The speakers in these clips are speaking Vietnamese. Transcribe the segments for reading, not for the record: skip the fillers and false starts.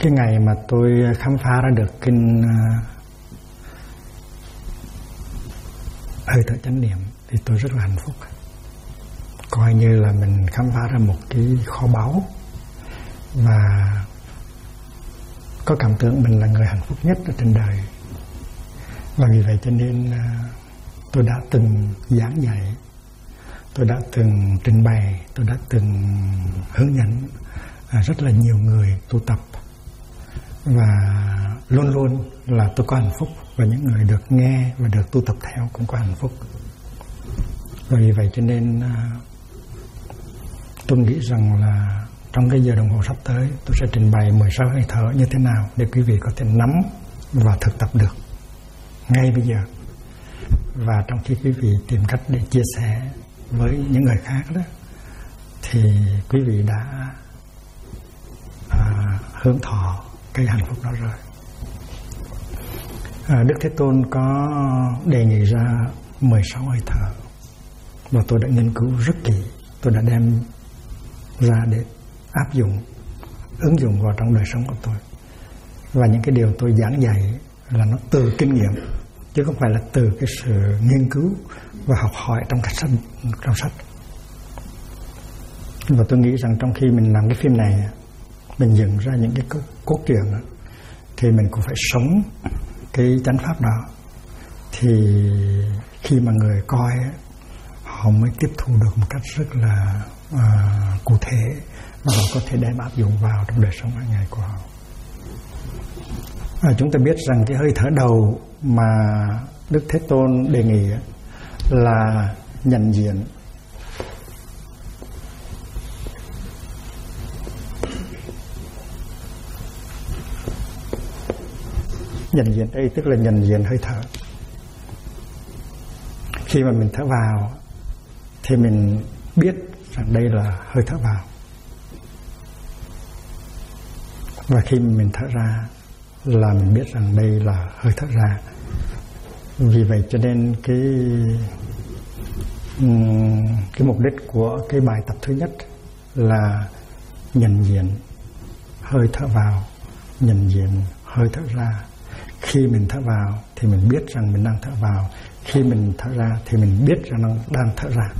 Cái ngày mà tôi khám phá ra được kinh hơi thở chánh niệm thì tôi rất là hạnh phúc. Coi như là mình khám phá ra một cái kho báu, và có cảm tưởng mình là người hạnh phúc nhất ở trên đời. Và vì vậy cho nên tôi đã từng giảng dạy, tôi đã từng trình bày, tôi đã từng hướng dẫn rất là nhiều người tu tập, và luôn luôn là tôi có hạnh phúc, và những người được nghe và được tu tập theo cũng có hạnh phúc. Và vì vậy cho nên tôi nghĩ rằng là trong cái giờ đồng hồ sắp tới tôi sẽ trình bày 16 hơi thở như thế nào để quý vị có thể nắm và thực tập được ngay bây giờ. Và trong khi quý vị tìm cách để chia sẻ với những người khác đó, thì quý vị đã hướng thọ cái hạnh phúc đó rồi. Đức Thế Tôn có đề nghị ra 16 hơi thở, và tôi đã nghiên cứu rất kỹ. Tôi đã đem ra để áp dụng, ứng dụng vào trong đời sống của tôi. Và những cái điều tôi giảng dạy là nó từ kinh nghiệm, chứ không phải là từ cái sự nghiên cứu và học hỏi trong sách. Và tôi nghĩ rằng trong khi mình làm cái phim này, mình dựng ra những cái cốt truyện đó, thì mình cũng phải sống cái chánh pháp đó, thì khi mà người coi họ mới tiếp thu được một cách rất là cụ thể, và họ có thể đem áp dụng vào trong đời sống hàng ngày của họ. Chúng ta biết rằng cái hơi thở đầu mà Đức Thế Tôn đề nghị là nhận diện. Nhận diện đây tức là nhận diện hơi thở. Khi mà mình thở vào thì mình biết rằng đây là hơi thở vào, và khi mình thở ra là mình biết rằng đây là hơi thở ra. Vì vậy cho nên cái mục đích của cái bài tập thứ nhất là nhận diện hơi thở vào, nhận diện hơi thở ra. Khi mình thở vào thì mình biết rằng mình đang thở vào, khi mình thở ra thì mình biết rằng đang thở ra.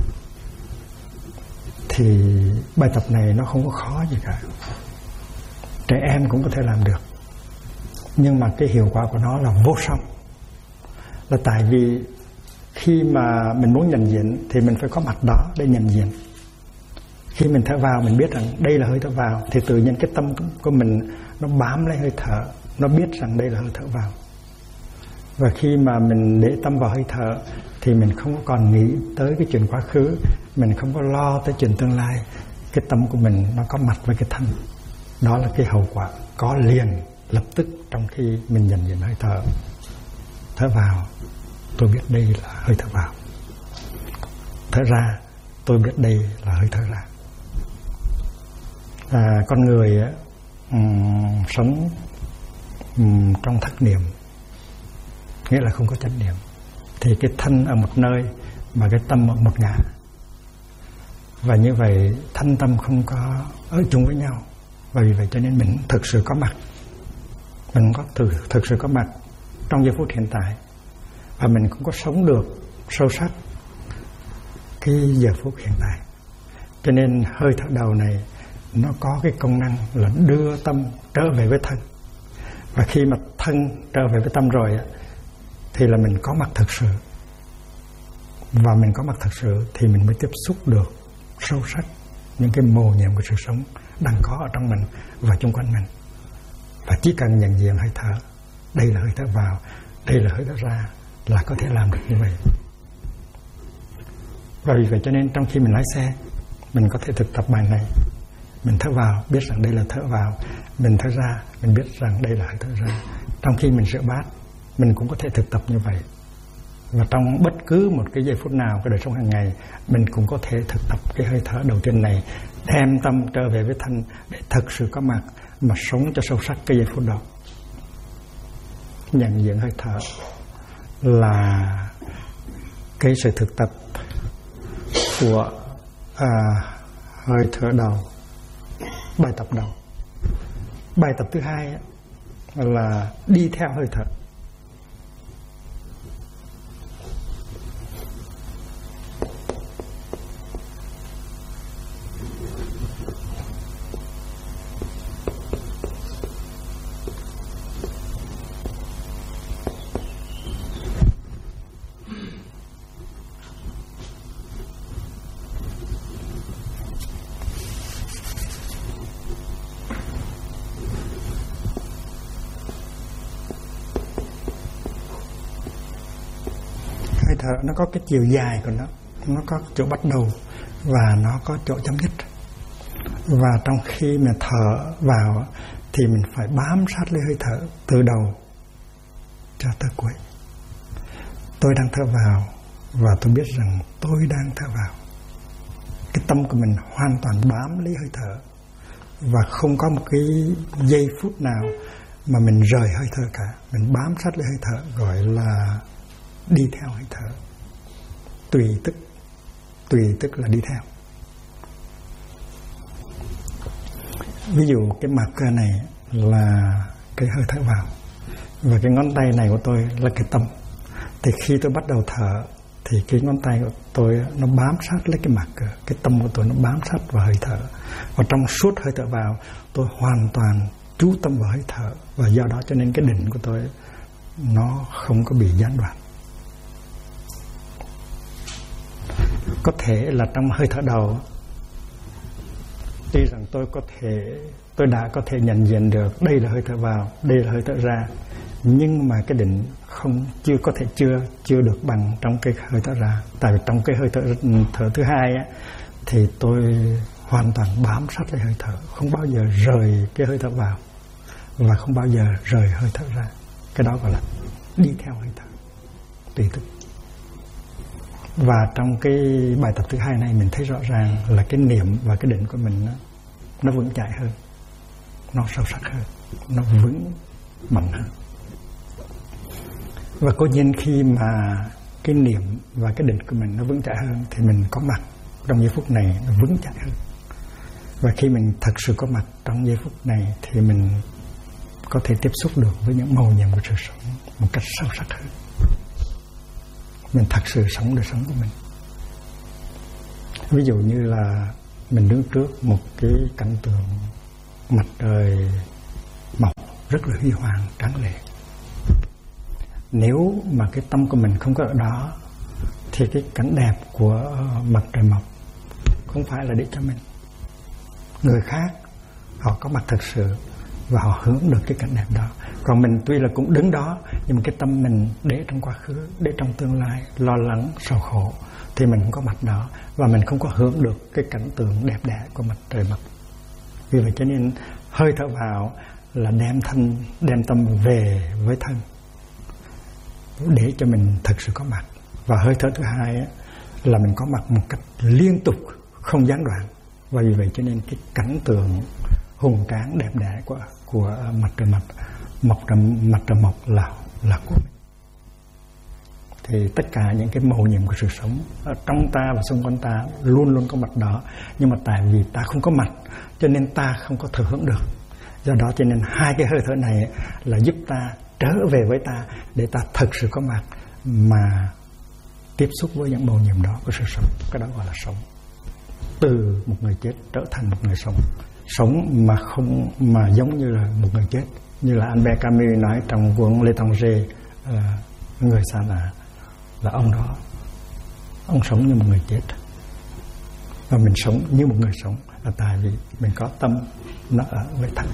Thì bài tập này nó không có khó gì cả, trẻ em cũng có thể làm được. Nhưng mà cái hiệu quả của nó là vô song. Là tại vì khi mà mình muốn nhận diện thì mình phải có mặt đó để nhận diện. Khi mình thở vào mình biết rằng đây là hơi thở vào, thì tự nhiên cái tâm của mình nó bám lấy hơi thở, nó biết rằng đây là hơi thở vào. Và khi mà mình để tâm vào hơi thở thì mình không còn nghĩ tới cái chuyện quá khứ, mình không có lo tới chuyện tương lai. Cái tâm của mình nó có mặt với cái thân. Đó là cái hậu quả có liền lập tức trong khi mình nhận diện hơi thở. Thở vào, tôi biết đây là hơi thở vào. Thở ra, tôi biết đây là hơi thở ra. Con người sống trong thất niệm, nghĩa là không có chánh niệm, thì cái thân ở một nơi mà cái tâm ở một ngã. Và như vậy thân tâm không có ở chung với nhau. Và vì vậy cho nên mình thực sự có mặt, mình có thực sự có mặt trong giây phút hiện tại, và mình cũng có sống được sâu sắc cái giờ phút hiện tại. Cho nên hơi thở đầu này nó có cái công năng là đưa tâm trở về với thân. Và khi mà thân trở về với tâm rồi thì là mình có mặt thực sự. Và mình có mặt thực sự thì mình mới tiếp xúc được sâu sắc những cái mầu nhiệm của sự sống đang có ở trong mình và xung quanh mình. Và chỉ cần nhận diện hơi thở, đây là hơi thở vào, đây là hơi thở ra, là có thể làm được như vậy. Và vì vậy cho nên trong khi mình lái xe, mình có thể thực tập bài này. Mình thở vào, biết rằng đây là thở vào. Mình thở ra, mình biết rằng đây là hơi thở ra. Trong khi mình rửa bát, mình cũng có thể thực tập như vậy. Và trong bất cứ một cái giây phút nào của đời sống hàng ngày, mình cũng có thể thực tập cái hơi thở đầu tiên này, đem tâm trở về với thân để thực sự có mặt mà sống cho sâu sắc cái giây phút đó. Nhận diện hơi thở là cái sự thực tập của hơi thở đầu, bài tập đầu. Bài tập thứ hai là đi theo hơi thở. Hơi thở nó có cái chiều dài của nó có chỗ bắt đầu và nó có chỗ chấm dứt. Và trong khi mà thở vào thì mình phải bám sát lấy hơi thở từ đầu cho tới cuối. Tôi đang thở vào và tôi biết rằng tôi đang thở vào. Cái tâm của mình hoàn toàn bám lấy hơi thở và không có một cái giây phút nào mà mình rời hơi thở cả. Mình bám sát lấy hơi thở, gọi là đi theo hơi thở. Tùy tức là đi theo. Ví dụ cái marker này là cái hơi thở vào, và cái ngón tay này của tôi là cái tâm. Thì khi tôi bắt đầu thở thì cái ngón tay của tôi nó bám sát lấy cái marker, cái tâm của tôi nó bám sát vào hơi thở. Và trong suốt hơi thở vào, tôi hoàn toàn chú tâm vào hơi thở, và do đó cho nên cái định của tôi nó không có bị gián đoạn. Có thể là trong hơi thở đầu, tuy rằng tôi đã có thể nhận diện được đây là hơi thở vào, đây là hơi thở ra, nhưng mà cái định chưa được bằng trong cái hơi thở ra. Tại vì trong cái hơi thở thứ hai á, thì tôi hoàn toàn bám sát lấy hơi thở, không bao giờ rời cái hơi thở vào và không bao giờ rời hơi thở ra. Cái đó gọi là đi theo hơi thở, tùy tức. Và trong cái bài tập thứ hai này mình thấy rõ ràng là cái niệm và cái định của mình nó vững chãi hơn, nó sâu sắc hơn, nó vững mạnh hơn. Và cố nhiên khi mà cái niệm và cái định của mình nó vững chãi hơn thì mình có mặt trong giây phút này nó vững chãi hơn. Và khi mình thật sự có mặt trong giây phút này thì mình có thể tiếp xúc được với những màu nhiệm của sự sống một cách sâu sắc hơn. Mình thật sự sống đời sống của mình. Ví dụ như là mình đứng trước một cái cảnh tượng mặt trời mọc rất là huy hoàng, tráng lệ. Nếu mà cái tâm của mình không có ở đó thì cái cảnh đẹp của mặt trời mọc không phải là để cho mình. Người khác họ có mặt thật sự và họ hưởng được cái cảnh đẹp đó. Còn mình tuy là cũng đứng đó, nhưng mà cái tâm mình để trong quá khứ, để trong tương lai, lo lắng, sầu khổ, thì mình không có mặt đó và mình không có hưởng được cái cảnh tượng đẹp đẽ của mặt trời mọc. Vì vậy cho nên hơi thở vào là đem tâm về với thân để cho mình thật sự có mặt. Và hơi thở thứ hai là mình có mặt một cách liên tục, không gián đoạn. Và vì vậy cho nên cái cảnh tượng hùng tráng đẹp đẽ của mặt trời mọc là của mình. Thì tất cả những cái màu nhiệm của sự sống ở trong ta và xung quanh ta luôn luôn có mặt đó. Nhưng mà tại vì ta không có mặt cho nên ta không có thừa hưởng được. Do đó cho nên hai cái hơi thở này là giúp ta trở về với ta, để ta thật sự có mặt mà tiếp xúc với những màu nhiệm đó của sự sống. Cái đó gọi là sống. Từ một người chết trở thành một người sống. Sống mà giống như là một người chết. Như là Albert Camus nói trong cuốn L'étranger, người xa lạ, là ông đó, ông sống như một người chết. Và mình sống như một người sống là tại vì mình có tâm nó ở với thân.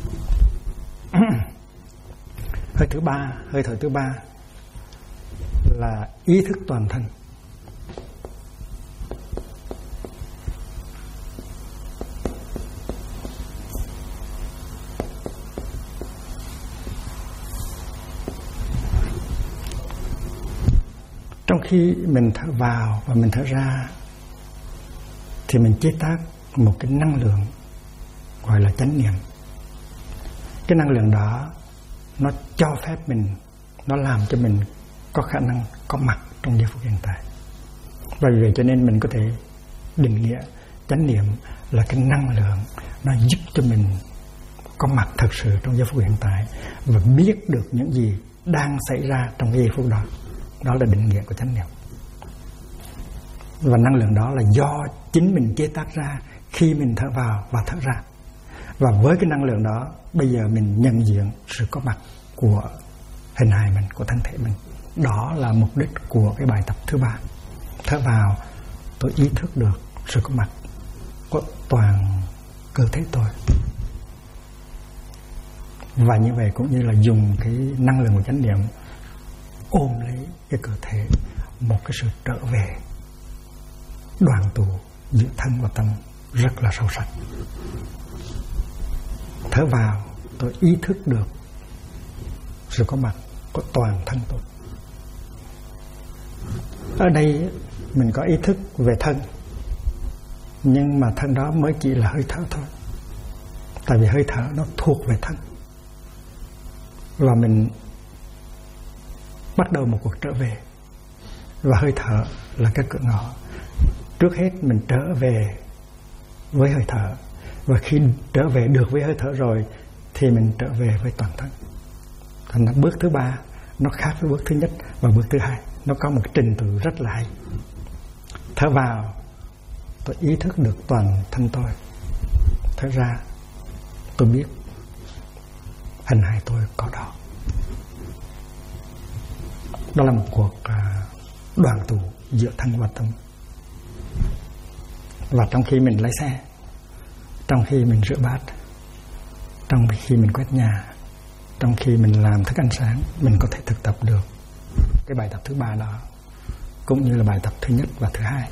Hơi thở thứ ba là ý thức toàn thân. Trong khi mình thở vào và mình thở ra thì mình chế tác một cái năng lượng gọi là chánh niệm. Cái năng lượng đó nó cho phép mình, nó làm cho mình có khả năng có mặt trong giây phút hiện tại. Và vì vậy cho nên mình có thể định nghĩa chánh niệm là cái năng lượng nó giúp cho mình có mặt thật sự trong giây phút hiện tại và biết được những gì đang xảy ra trong giây phút đó. Đó là định nghĩa của chánh niệm. Và năng lượng đó là do chính mình chế tác ra khi mình thở vào và thở ra. Và với cái năng lượng đó, bây giờ mình nhận diện sự có mặt của hình hài mình, của thân thể mình. Đó là mục đích của cái bài tập thứ 3. Thở vào, tôi ý thức được sự có mặt của toàn cơ thể tôi. Và như vậy cũng như là dùng cái năng lượng của chánh niệm ôm lấy cái cơ thể, một cái sự trở về đoàn tụ giữa thân và tâm rất là sâu sắc. Thở vào, tôi ý thức được sự có mặt của toàn thân tôi. Ở đây mình có ý thức về thân, nhưng mà thân đó mới chỉ là hơi thở thôi. Tại vì hơi thở nó thuộc về thân. Và mình bắt đầu một cuộc trở về. Và hơi thở là cái cửa ngõ. Trước hết mình trở về với hơi thở. Và khi trở về được với hơi thở rồi thì mình trở về với toàn thân. Thành ra bước thứ 3 nó khác với bước thứ nhất và bước thứ 2. Nó có một trình tự rất là hay. Thở vào, tôi ý thức được toàn thân tôi. Thở ra, tôi biết hình hài tôi có đó. Đó là một cuộc đoàn tụ giữa thân và tâm. Và trong khi mình lái xe, trong khi mình rửa bát, trong khi mình quét nhà, trong khi mình làm thức ăn sáng, mình có thể thực tập được cái bài tập thứ 3 đó, cũng như là bài tập thứ nhất và thứ 2.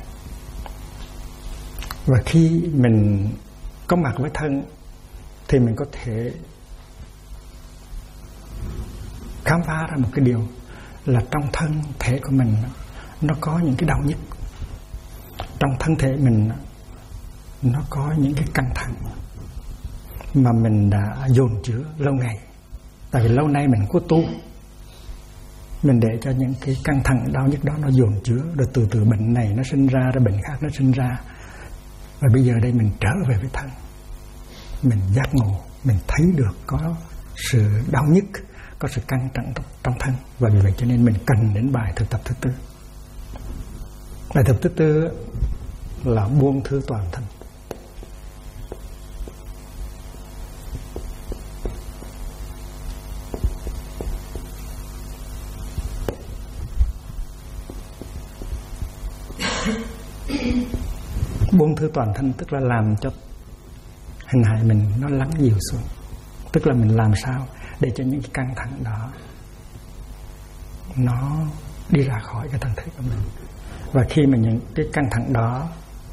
Và khi mình có mặt với thân thì mình có thể khám phá ra một cái điều là trong thân thể của mình nó có những cái đau nhức. Trong thân thể mình nó có những cái căng thẳng mà mình đã dồn chứa lâu ngày. Tại vì lâu nay mình có tu, mình để cho những cái căng thẳng đau nhức đó nó dồn chứa, rồi từ từ bệnh này nó sinh ra, rồi bệnh khác nó sinh ra. Và bây giờ đây mình trở về với thân, mình giác ngộ, mình thấy được có sự đau nhức, có sự căng thẳng trong thân. Và vì vậy cho nên mình cần đến bài thực tập thứ 4. Bài thực tập thứ 4 là buông thư toàn thân. Buông thư toàn thân tức là làm cho hình hài mình nó lắng dịu xuống. Tức là mình làm sao để cho những cái căng thẳng đó nó đi ra khỏi cái thân thể của mình. Và khi mà những cái căng thẳng đó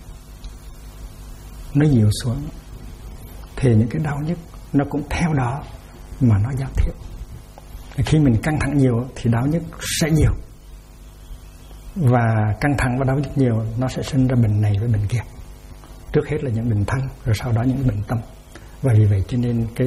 nó dịu xuống thì những cái đau nhức nó cũng theo đó mà nó giảm thiểu. Khi mình căng thẳng nhiều thì đau nhức sẽ nhiều. Và căng thẳng và đau nhức nhiều nó sẽ sinh ra bệnh này với bệnh kia. Trước hết là những bệnh thân, rồi sau đó những bệnh tâm. Và vì vậy cho nên cái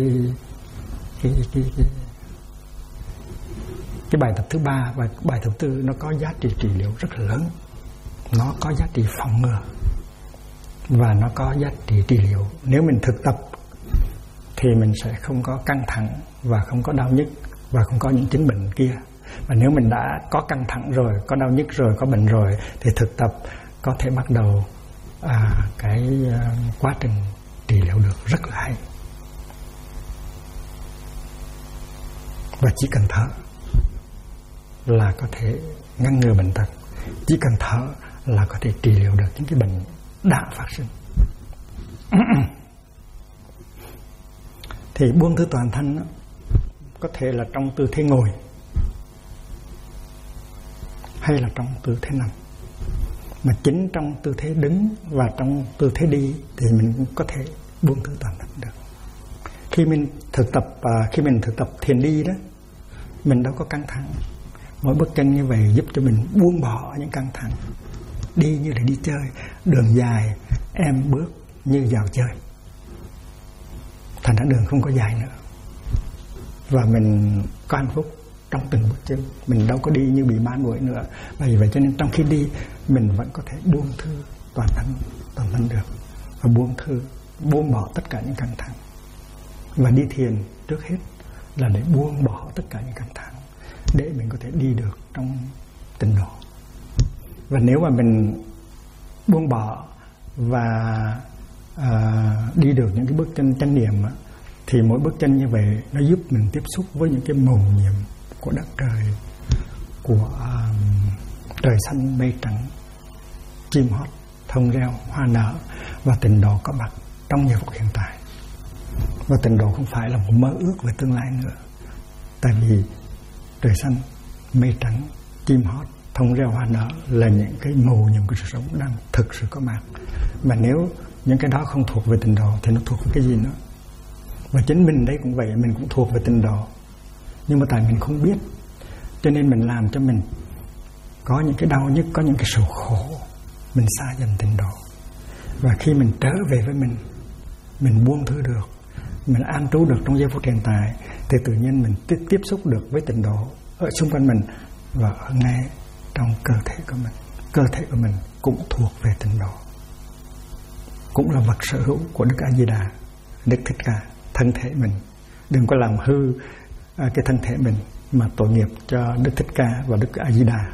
bài tập thứ 3 và bài tập thứ 4 nó có giá trị trị liệu rất là lớn. Nó có giá trị phòng ngừa và nó có giá trị trị liệu. Nếu mình thực tập thì mình sẽ không có căng thẳng và không có đau nhức và không có những chứng bệnh kia. Và nếu mình đã có căng thẳng rồi, có đau nhức rồi, có bệnh rồi thì thực tập có thể bắt đầu quá trình trị liệu được rất là hay. Và chỉ cần thở là có thể ngăn ngừa bệnh tật. Chỉ cần thở là có thể trị liệu được những cái bệnh đã phát sinh. Thì buông thư toàn thân có thể là trong tư thế ngồi hay là trong tư thế nằm. Mà chính trong tư thế đứng và trong tư thế đi thì mình có thể buông thư toàn thân được. Khi mình thực tập thiền đi đó, mình đâu có căng thẳng. Mỗi bước chân như vậy giúp cho mình buông bỏ những căng thẳng. Đi như là đi chơi, đường dài em bước như vào chơi. Thành ra đường không có dài nữa. Và mình có hạnh phúc trong từng bước chân. Mình đâu có đi như bị bán đuổi nữa. Vì vậy cho nên trong khi đi mình vẫn có thể buông thư toàn thân được. Và buông bỏ tất cả những căng thẳng. Và đi thiền trước hết là để buông bỏ tất cả những căng thẳng, để mình có thể đi được trong tịnh độ. Và nếu mà mình buông bỏ và đi được những cái bước chân chánh niệm thì mỗi bước chân như vậy nó giúp mình tiếp xúc với những cái mầu nhiệm của đất trời, của trời xanh mây trắng, chim hót thông reo hoa nở, và tịnh độ có mặt trong giây phút hiện tại. Và tịnh độ không phải là một mơ ước về tương lai nữa, tại vì trời xanh mây trắng chim hót thông reo hoa nở là những cái mầu nhiệm của sự sống đang thực sự có mặt. Mà nếu những cái đó không thuộc về tịnh độ thì nó thuộc về cái gì nữa? Và chính mình đây cũng vậy, mình cũng thuộc về tịnh độ, nhưng mà tại mình không biết, cho nên mình làm cho mình có những cái đau nhức, có những cái sầu khổ, mình xa dần tịnh độ. Và khi mình trở về với mình buông thứ được, mình an trú được trong giây phút hiện tại, thì tự nhiên mình tiếp xúc được với tịnh độ ở xung quanh mình và ở ngay trong cơ thể của mình. Cơ thể của mình cũng thuộc về tịnh độ, cũng là vật sở hữu của Đức A Di Đà, Đức Thích Ca. Thân thể mình đừng có làm hư cái thân thể mình mà tội nghiệp cho Đức Thích Ca và Đức A Di Đà.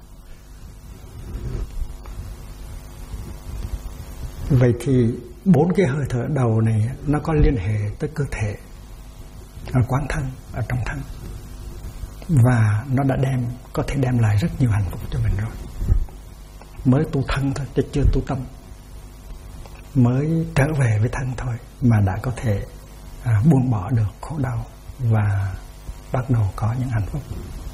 Vậy thì 4 cái hơi thở đầu này nó có liên hệ tới cơ thể, ở quán thân, ở trong thân, và nó đã có thể đem lại rất nhiều hạnh phúc cho mình rồi. Mới tu thân thôi chứ chưa tu tâm, mới trở về với thân thôi mà đã có thể buông bỏ được khổ đau và bắt đầu có những hạnh phúc.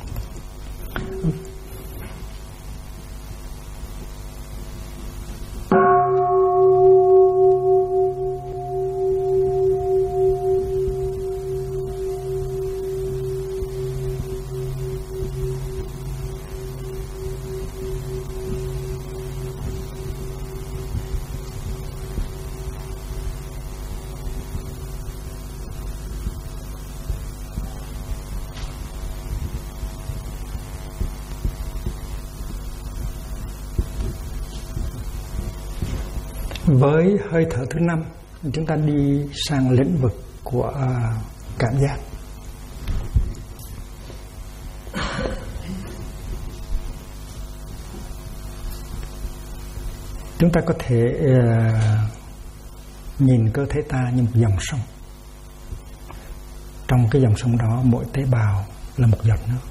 Với hơi thở thứ 5, chúng ta đi sang lĩnh vực của cảm giác. Chúng ta có thể nhìn cơ thể ta như một dòng sông. Trong cái dòng sông đó, mỗi tế bào là một giọt nước.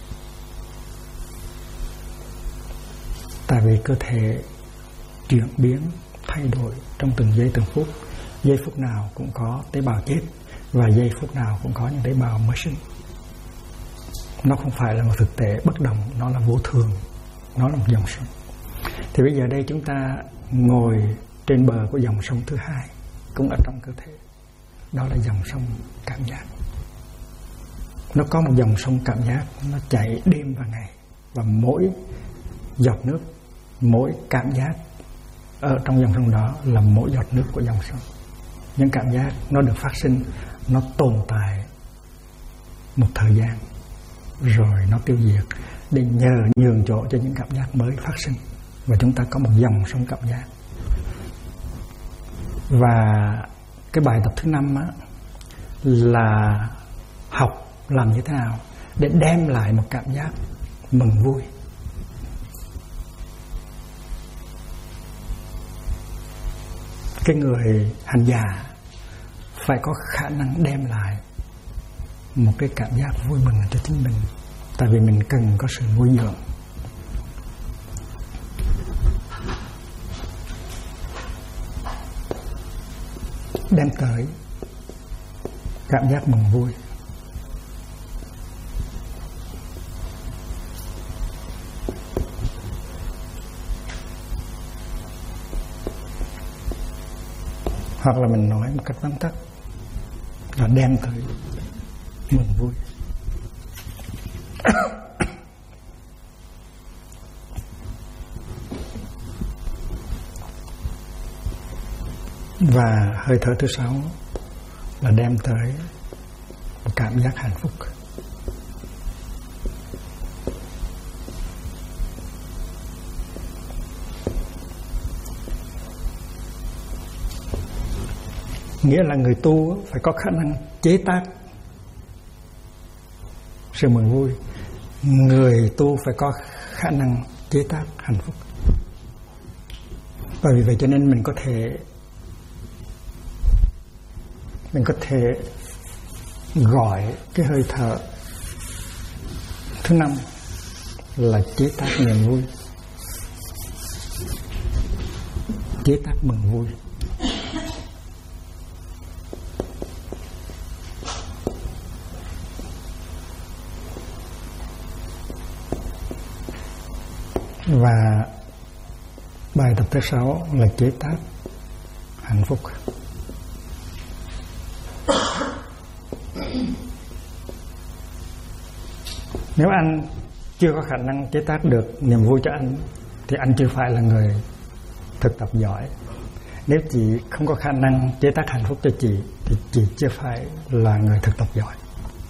Tại vì cơ thể chuyển biến, thay đổi trong từng giây từng phút. Giây phút nào cũng có tế bào chết, và giây phút nào cũng có những tế bào mới sinh. Nó không phải là một thực tế bất động, nó là vô thường, nó là một dòng sông. Thì bây giờ đây chúng ta ngồi trên bờ của dòng sông thứ 2, cũng ở trong cơ thể. Đó là dòng sông cảm giác. Nó có một dòng sông cảm giác, nó chảy đêm và ngày, và mỗi giọt nước, mỗi cảm giác ở trong dòng sông đó là mỗi giọt nước của dòng sông. Những cảm giác nó được phát sinh, nó tồn tại một thời gian rồi nó tiêu diệt, để nhường chỗ cho những cảm giác mới phát sinh. Và chúng ta có một dòng sông cảm giác. Và cái bài tập thứ 5 là học làm như thế nào để đem lại một cảm giác mừng vui. Cái người hành giả phải có khả năng đem lại một cái cảm giác vui mừng cho chính mình, tại vì mình cần có sự nuôi dưỡng. Đem tới cảm giác mừng vui. Hoặc là mình nói một cách vắn tắt là đem tới mừng vui. Và hơi thở thứ 6 là đem tới một cảm giác hạnh phúc. Nghĩa là người tu phải có khả năng chế tác sự mừng vui. Người tu phải có khả năng chế tác hạnh phúc. Và vì vậy cho nên mình có thể gọi cái hơi thở thứ 5 là chế tác niềm vui, chế tác mừng vui. Và bài tập thứ 6 là chế tác hạnh phúc. Nếu anh chưa có khả năng chế tác được niềm vui cho anh thì anh chưa phải là người thực tập giỏi. Nếu chị không có khả năng chế tác hạnh phúc cho chị thì chị chưa phải là người thực tập giỏi.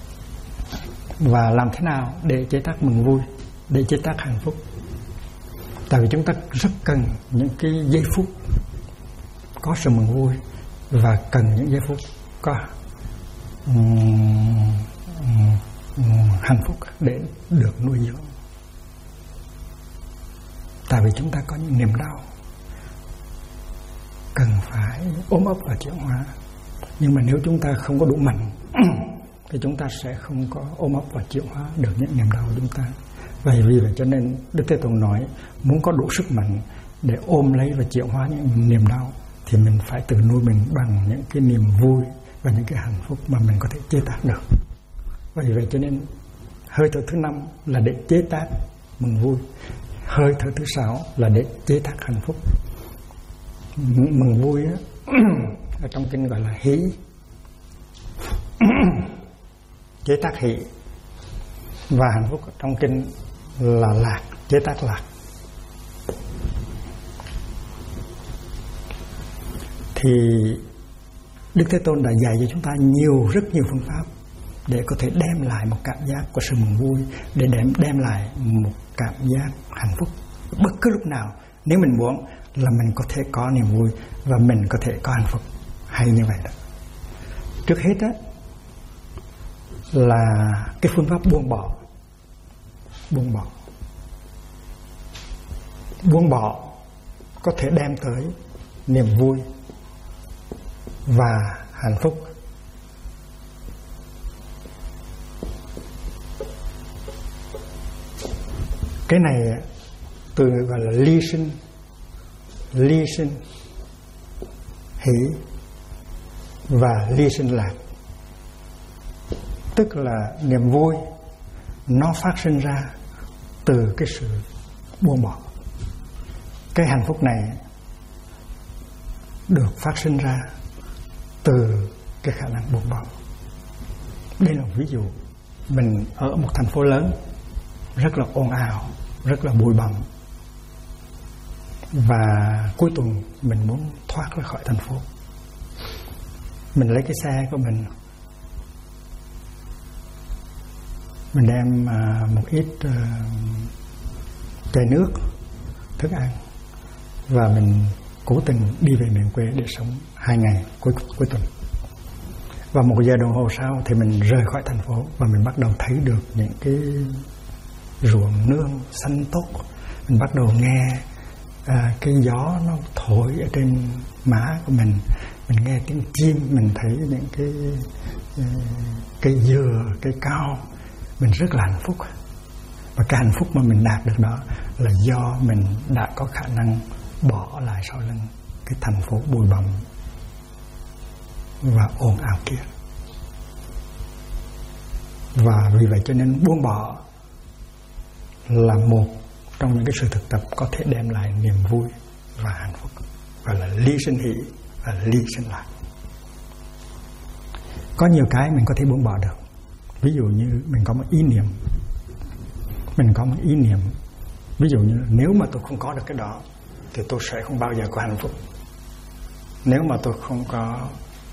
Và làm thế nào để chế tác mừng vui, để chế tác hạnh phúc? Tại vì chúng ta rất cần những cái giây phút có sự mừng vui và cần những giây phút có hạnh phúc để được nuôi dưỡng. Tại vì chúng ta có những niềm đau cần phải ôm ấp và chuyển hóa. Nhưng mà nếu chúng ta không có đủ mạnh thì chúng ta sẽ không có ôm ấp và chuyển hóa được những niềm đau của chúng ta. Vì vậy cho nên Đức Thế Tôn nói muốn có đủ sức mạnh để ôm lấy và chuyển hóa những niềm đau thì mình phải tự nuôi mình bằng những cái niềm vui và những cái hạnh phúc mà mình có thể chế tác được. Vì vậy cho nên hơi thở thứ 5 là để chế tác mừng vui, hơi thở thứ 6 là để chế tác hạnh phúc. Mừng vui á, ở trong kinh gọi là hỷ, chế tác hỷ, và hạnh phúc ở trong kinh là lạc, chế tác lạc. Thì Đức Thế Tôn đã dạy cho chúng ta rất nhiều phương pháp để có thể đem lại một cảm giác của sự mừng vui, để đem lại một cảm giác hạnh phúc bất cứ lúc nào. Nếu mình muốn là mình có thể có niềm vui và mình có thể có hạnh phúc hay như vậy đó. Trước hết đó là cái phương pháp buông bỏ. Buông bỏ có thể đem tới niềm vui và hạnh phúc. Cái này từ gọi là ly sinh hỷ và ly sinh lạc. Tức là niềm vui nó phát sinh ra từ cái sự buông bỏ. Cái hạnh phúc này được phát sinh ra từ cái khả năng buông bỏ. Đây là một ví dụ. Mình ở một thành phố lớn rất là ồn ào, rất là bụi bặm, và cuối tuần mình muốn thoát ra khỏi thành phố. Mình lấy cái xe của mình đem một ít chai nước, thức ăn, và mình cố tình đi về miền quê để sống 2 ngày cuối tuần. Và 1 giờ đồng hồ sau thì mình rời khỏi thành phố và mình bắt đầu thấy được những cái ruộng nương xanh tốt. Mình bắt đầu nghe cái gió nó thổi ở trên má của mình nghe tiếng chim, mình thấy những cái dừa, cây cao. Mình rất là hạnh phúc. Và cái hạnh phúc mà mình đạt được đó là do mình đã có khả năng bỏ lại sau lưng cái thành phố bụi bặm và ồn ào kia. Và vì vậy cho nên buông bỏ là một trong những cái sự thực tập có thể đem lại niềm vui và hạnh phúc, gọi là ly sinh hỷ và ly sinh lạc. Có nhiều cái mình có thể buông bỏ được. Ví dụ như mình có một ý niệm, ví dụ như nếu mà tôi không có được cái đó thì tôi sẽ không bao giờ có hạnh phúc. Nếu mà tôi không có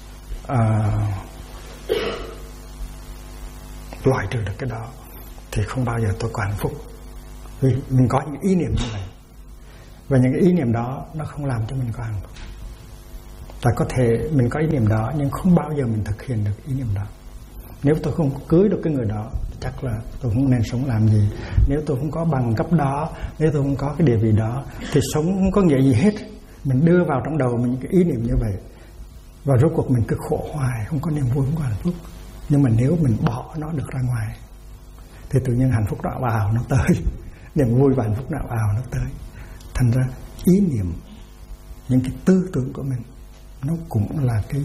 loại trừ được cái đó thì không bao giờ tôi có hạnh phúc. Vì mình có những ý niệm như vậy, và những cái ý niệm đó nó không làm cho mình có hạnh phúc. Và có thể mình có ý niệm đó nhưng không bao giờ mình thực hiện được ý niệm đó. Nếu tôi không cưới được cái người đó, chắc là tôi không nên sống làm gì. Nếu tôi không có bằng cấp đó, nếu tôi không có cái địa vị đó, thì sống không có nghĩa gì hết. Mình đưa vào trong đầu mình những cái ý niệm như vậy, và rốt cuộc mình cứ khổ hoài, không có niềm vui, không có hạnh phúc. Nhưng mà nếu mình bỏ nó được ra ngoài, thì tự nhiên hạnh phúc nó vào nó tới, niềm vui và hạnh phúc nó vào nó tới. Thành ra ý niệm, những cái tư tưởng của mình, nó cũng là cái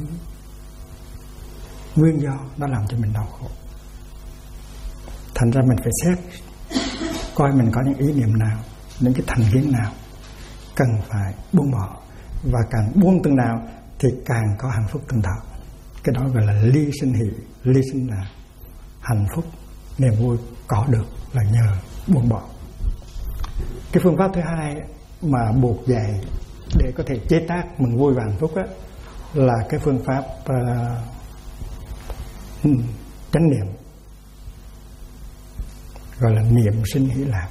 nguyên do nó làm cho mình đau khổ. Thành ra mình phải xét coi mình có những ý niệm nào, những cái thành kiến nào cần phải buông bỏ, và càng buông từng nào thì càng có hạnh phúc từng đó. Cái đó gọi là ly sinh hỷ. Ly sinh là hạnh phúc, niềm vui có được là nhờ buông bỏ. Cái phương pháp thứ hai mà buộc dạy để có thể chế tác mừng vui và hạnh phúc là cái phương pháp chánh niệm, gọi là niệm sinh hỷ lạc.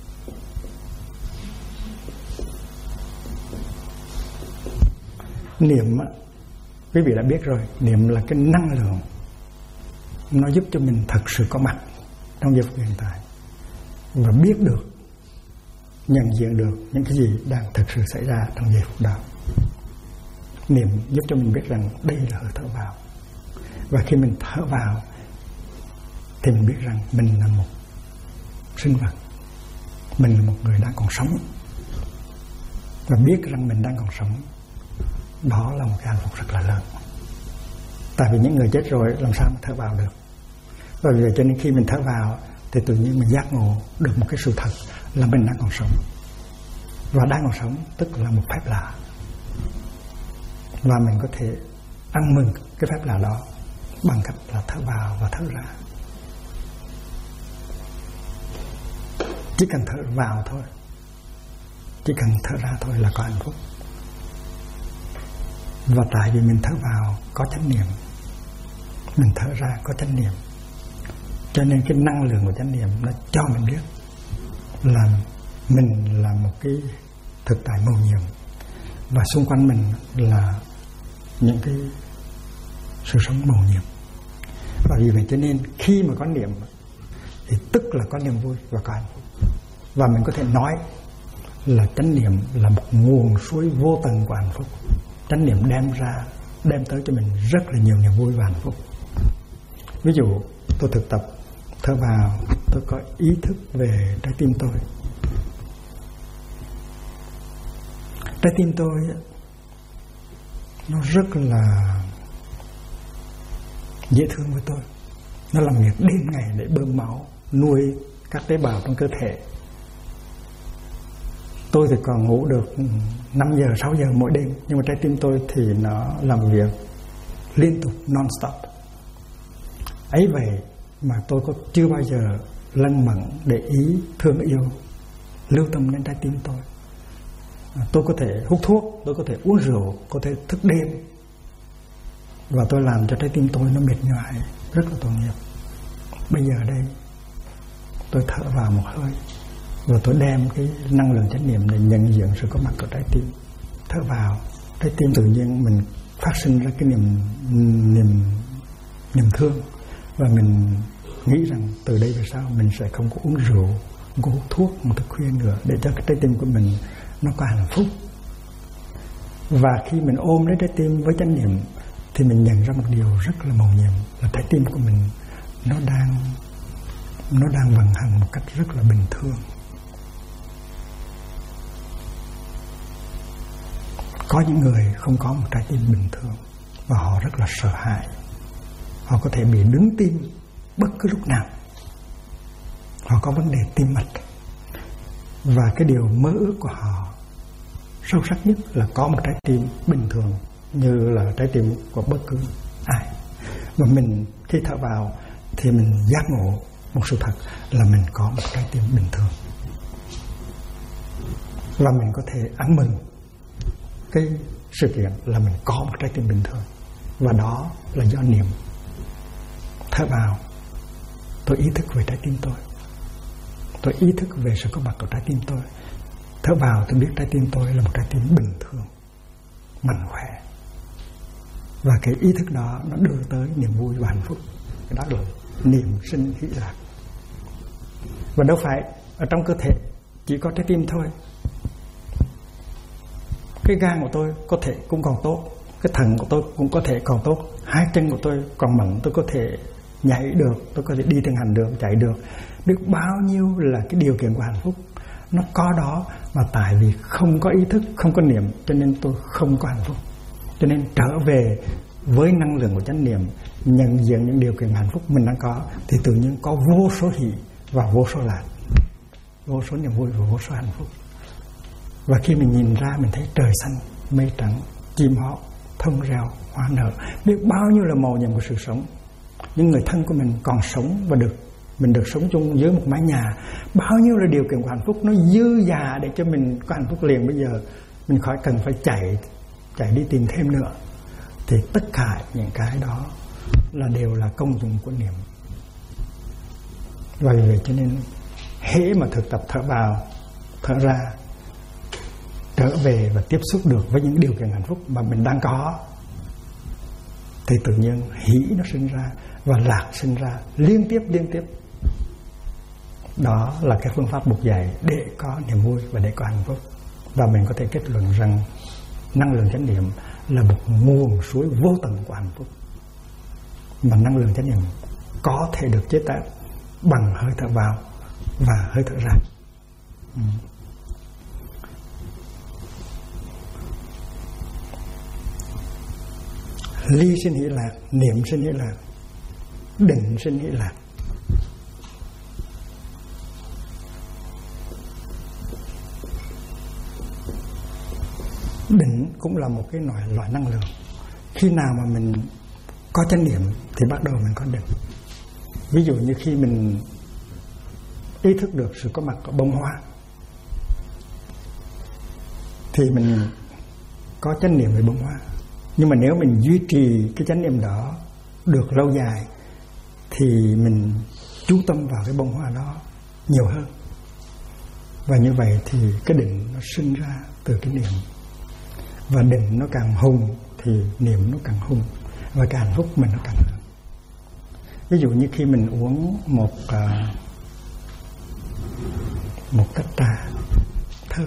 Niệm quý vị đã biết rồi, niệm là cái năng lượng, nó giúp cho mình thật sự có mặt trong giây phút hiện tại, và biết được, nhận diện được những cái gì đang thực sự xảy ra trong giây phút đó. Niệm giúp cho mình biết rằng đây là hơi thở vào, và khi mình thở vào thì mình biết rằng mình là một sinh vật, mình là một người đang còn sống, và biết rằng mình đang còn sống, đó là một cái hạnh phúc rất là lớn. Tại vì những người chết rồi làm sao mà thở vào được. Và vì vậy cho nên khi mình thở vào thì tự nhiên mình giác ngộ được một cái sự thật là mình đang còn sống, và đang còn sống tức là một phép lạ, và mình có thể ăn mừng cái phép lạ đó bằng cách là thở vào và thở ra. Chỉ cần thở vào thôi, chỉ cần thở ra thôi là có hạnh phúc. Và tại vì mình thở vào có chánh niệm, mình thở ra có chánh niệm, cho nên cái năng lượng của chánh niệm nó cho mình biết là mình là một cái thực tại mầu nhiệm, và xung quanh mình là những cái sự sống mầu nhiệm. Và vì vậy cho nên khi mà có niệm thì tức là có niềm vui và có hạnh phúc. Và mình có thể nói là chánh niệm là một nguồn suối vô tận của hạnh phúc. Chánh niệm đem tới cho mình rất là nhiều niềm vui và hạnh phúc. Ví dụ tôi thực tập thở vào, tôi có ý thức về trái tim tôi. Trái tim tôi nó rất là dễ thương với tôi. Nó làm việc đêm ngày để bơm máu, nuôi các tế bào trong cơ thể. Tôi thì còn ngủ được 5 giờ, 6 giờ mỗi đêm, nhưng mà trái tim tôi thì nó làm việc liên tục, non-stop. Ấy vậy mà tôi có chưa bao giờ lân mẫn để ý, thương yêu, lưu tâm đến trái tim tôi. Tôi có thể hút thuốc, tôi có thể uống rượu, có thể thức đêm, và tôi làm cho trái tim tôi nó mệt nhoài, rất là tội nghiệp. Bây giờ đây tôi thở vào một hơi, và tôi đem cái năng lượng chánh niệm để nhận diện sự có mặt của trái tim. Thở vào, trái tim tự nhiên mình phát sinh ra cái niềm thương, và mình nghĩ rằng từ đây về sau mình sẽ không có uống rượu, không có hút thuốc một thức khuya nữa, để cho cái trái tim của mình nó có hạnh phúc. Và khi mình ôm lấy trái tim với chánh niệm thì mình nhận ra một điều rất là mầu nhiệm, là trái tim của mình nó đang vận hành một cách rất là bình thường. Có những người không có một trái tim bình thường và họ rất là sợ hãi. Họ có thể bị đứng tim bất cứ lúc nào. Họ có vấn đề tim mạch. Và cái điều mơ ước của họ sâu sắc nhất là có một trái tim bình thường như là trái tim của bất cứ ai. Và mình khi thở vào thì mình giác ngộ một sự thật là mình có một trái tim bình thường. Và mình có thể ăn mừng cái sự kiện là mình có một trái tim bình thường. Và đó là do niệm. Thở vào, tôi ý thức về trái tim tôi. Tôi ý thức về sự có mặt của trái tim tôi. Thở vào tôi biết trái tim tôi là một trái tim bình thường, mạnh khỏe, Và cái ý thức đó nó đưa tới niềm vui và hạnh phúc. Cái đó là niệm sinh hỷ lạc. Và đâu phải ở trong cơ thể chỉ có trái tim thôi. Cái gan của tôi có thể cũng còn tốt, cái thận của tôi cũng có thể còn tốt, hai chân của tôi còn mạnh, tôi có thể nhảy được, tôi có thể đi trên hành đường, chạy được. Biết bao nhiêu là cái điều kiện của hạnh phúc nó có đó, mà tại vì không có ý thức, không có niệm, cho nên tôi không có hạnh phúc. Cho nên trở về với năng lượng của chánh niệm, nhận diện những điều kiện hạnh phúc mình đang có, thì tự nhiên có vô số hỷ và vô số lạc, vô số niềm vui và vô số hạnh phúc. Và khi mình nhìn ra, mình thấy trời xanh, mây trắng, chim hót, thông reo, hoa nở, biết bao nhiêu là màu nhiệm của sự sống. Những người thân của mình còn sống và mình được sống chung dưới một mái nhà. Bao nhiêu là điều kiện của hạnh phúc nó dư dả để cho mình có hạnh phúc liền bây giờ. Mình khỏi cần phải chạy đi tìm thêm nữa. Thì tất cả những cái đó là đều là công dụng của niệm. Và vì vậy cho nên hễ mà thực tập thở vào, thở ra, trở về và tiếp xúc được với những điều kiện hạnh phúc mà mình đang có, thì tự nhiên hỷ nó sinh ra và lạc sinh ra liên tiếp. Đó là cái phương pháp Bụt dạy để có niềm vui và để có hạnh phúc. Và mình có thể kết luận rằng năng lượng chánh niệm là một nguồn suối vô tận của hạnh phúc, mà năng lượng chánh niệm có thể được chế tác bằng hơi thở vào và hơi thở ra. Ly sinh hỷ lạc, niệm sinh hỷ lạc, định sinh hỷ lạc. Định cũng là một cái loại năng lượng. Khi nào mà mình có chánh niệm thì bắt đầu mình có định. Ví dụ như khi mình ý thức được sự có mặt của bông hoa thì mình có chánh niệm về bông hoa. Nhưng mà nếu mình duy trì cái chánh niệm đó được lâu dài thì mình chú tâm vào cái bông hoa đó nhiều hơn. Và như vậy thì cái định nó sinh ra từ cái niệm. Và định nó càng hùng thì niệm nó càng hùng, và cái hạnh phúc mình nó càng lớn. Ví dụ như khi mình uống một tách trà thơm,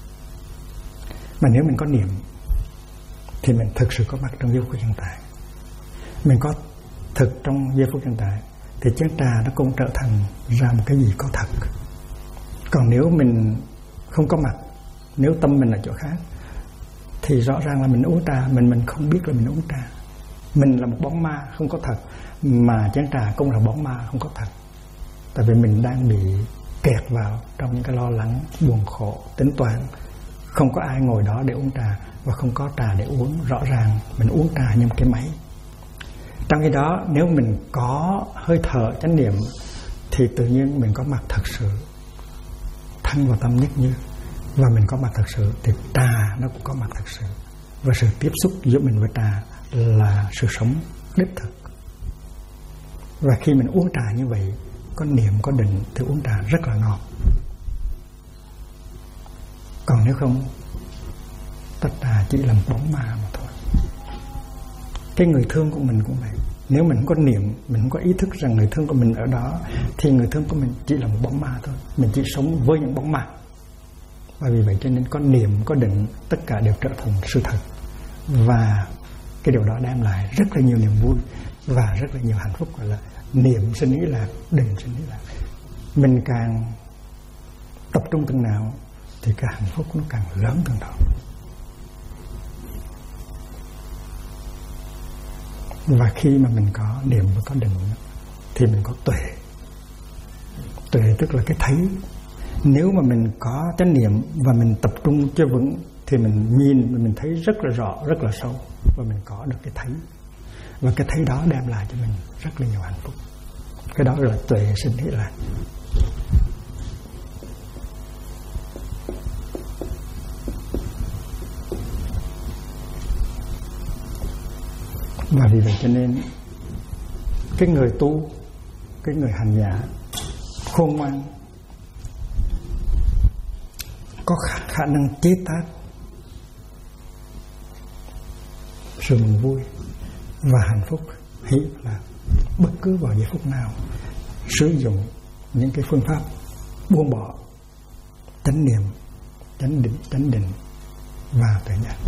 mà nếu mình có niệm thì mình thực sự có mặt trong giây phút hiện tại. Mình có thực trong giây phút hiện tại thì chén trà nó cũng trở thành ra một cái gì có thật. Còn nếu mình không có mặt, nếu tâm mình ở chỗ khác, thì rõ ràng là mình uống trà, mình không biết là mình uống trà. Mình là một bóng ma không có thật, mà chén trà cũng là bóng ma không có thật. Tại vì mình đang bị kẹt vào trong những cái lo lắng, buồn khổ, tính toán. Không có ai ngồi đó để uống trà và không có trà để uống. Rõ ràng mình uống trà như một cái máy. Trong khi đó nếu mình có hơi thở chánh niệm thì tự nhiên mình có mặt thật sự, thân và tâm nhất như. Và mình có mặt thật sự thì trà nó cũng có mặt thật sự. Và sự tiếp xúc giữa mình với trà là sự sống đích thực. Và khi mình uống trà như vậy, có niệm, có định thì uống trà rất là ngon. Còn nếu không, tách trà chỉ là một bóng ma mà thôi. Cái người thương của mình cũng vậy. Nếu mình không có niệm, mình không có ý thức rằng người thương của mình ở đó, thì người thương của mình chỉ là một bóng ma thôi. Mình chỉ sống với những bóng ma. Và vì vậy cho nên có niệm, có định, tất cả đều trở thành sự thật. Và cái điều đó đem lại rất là nhiều niềm vui và rất là nhiều hạnh phúc, gọi là niệm sinh hỷ lạc, định sinh hỷ lạc. Mình càng tập trung từng nào thì cái hạnh phúc nó càng lớn từng đó. Và khi mà mình có niệm và có định thì mình có tuệ. Tuệ tức là cái thấy. Nếu mà mình có chánh niệm và mình tập trung cho vững thì mình nhìn và mình thấy rất là rõ, rất là sâu, và mình có được cái thấy. Và cái thấy đó đem lại cho mình rất là nhiều hạnh phúc. Cái đó là tuệ sinh hỷ lạc. Và vì vậy cho nên cái người tu, cái người hành giả khôn ngoan có khả năng chế tác sự mừng vui và hạnh phúc, hỷ và lạc. Bất cứ vào giây phút nào sử dụng những cái phương pháp buông bỏ, chánh niệm, chánh định và tuệ nhãn.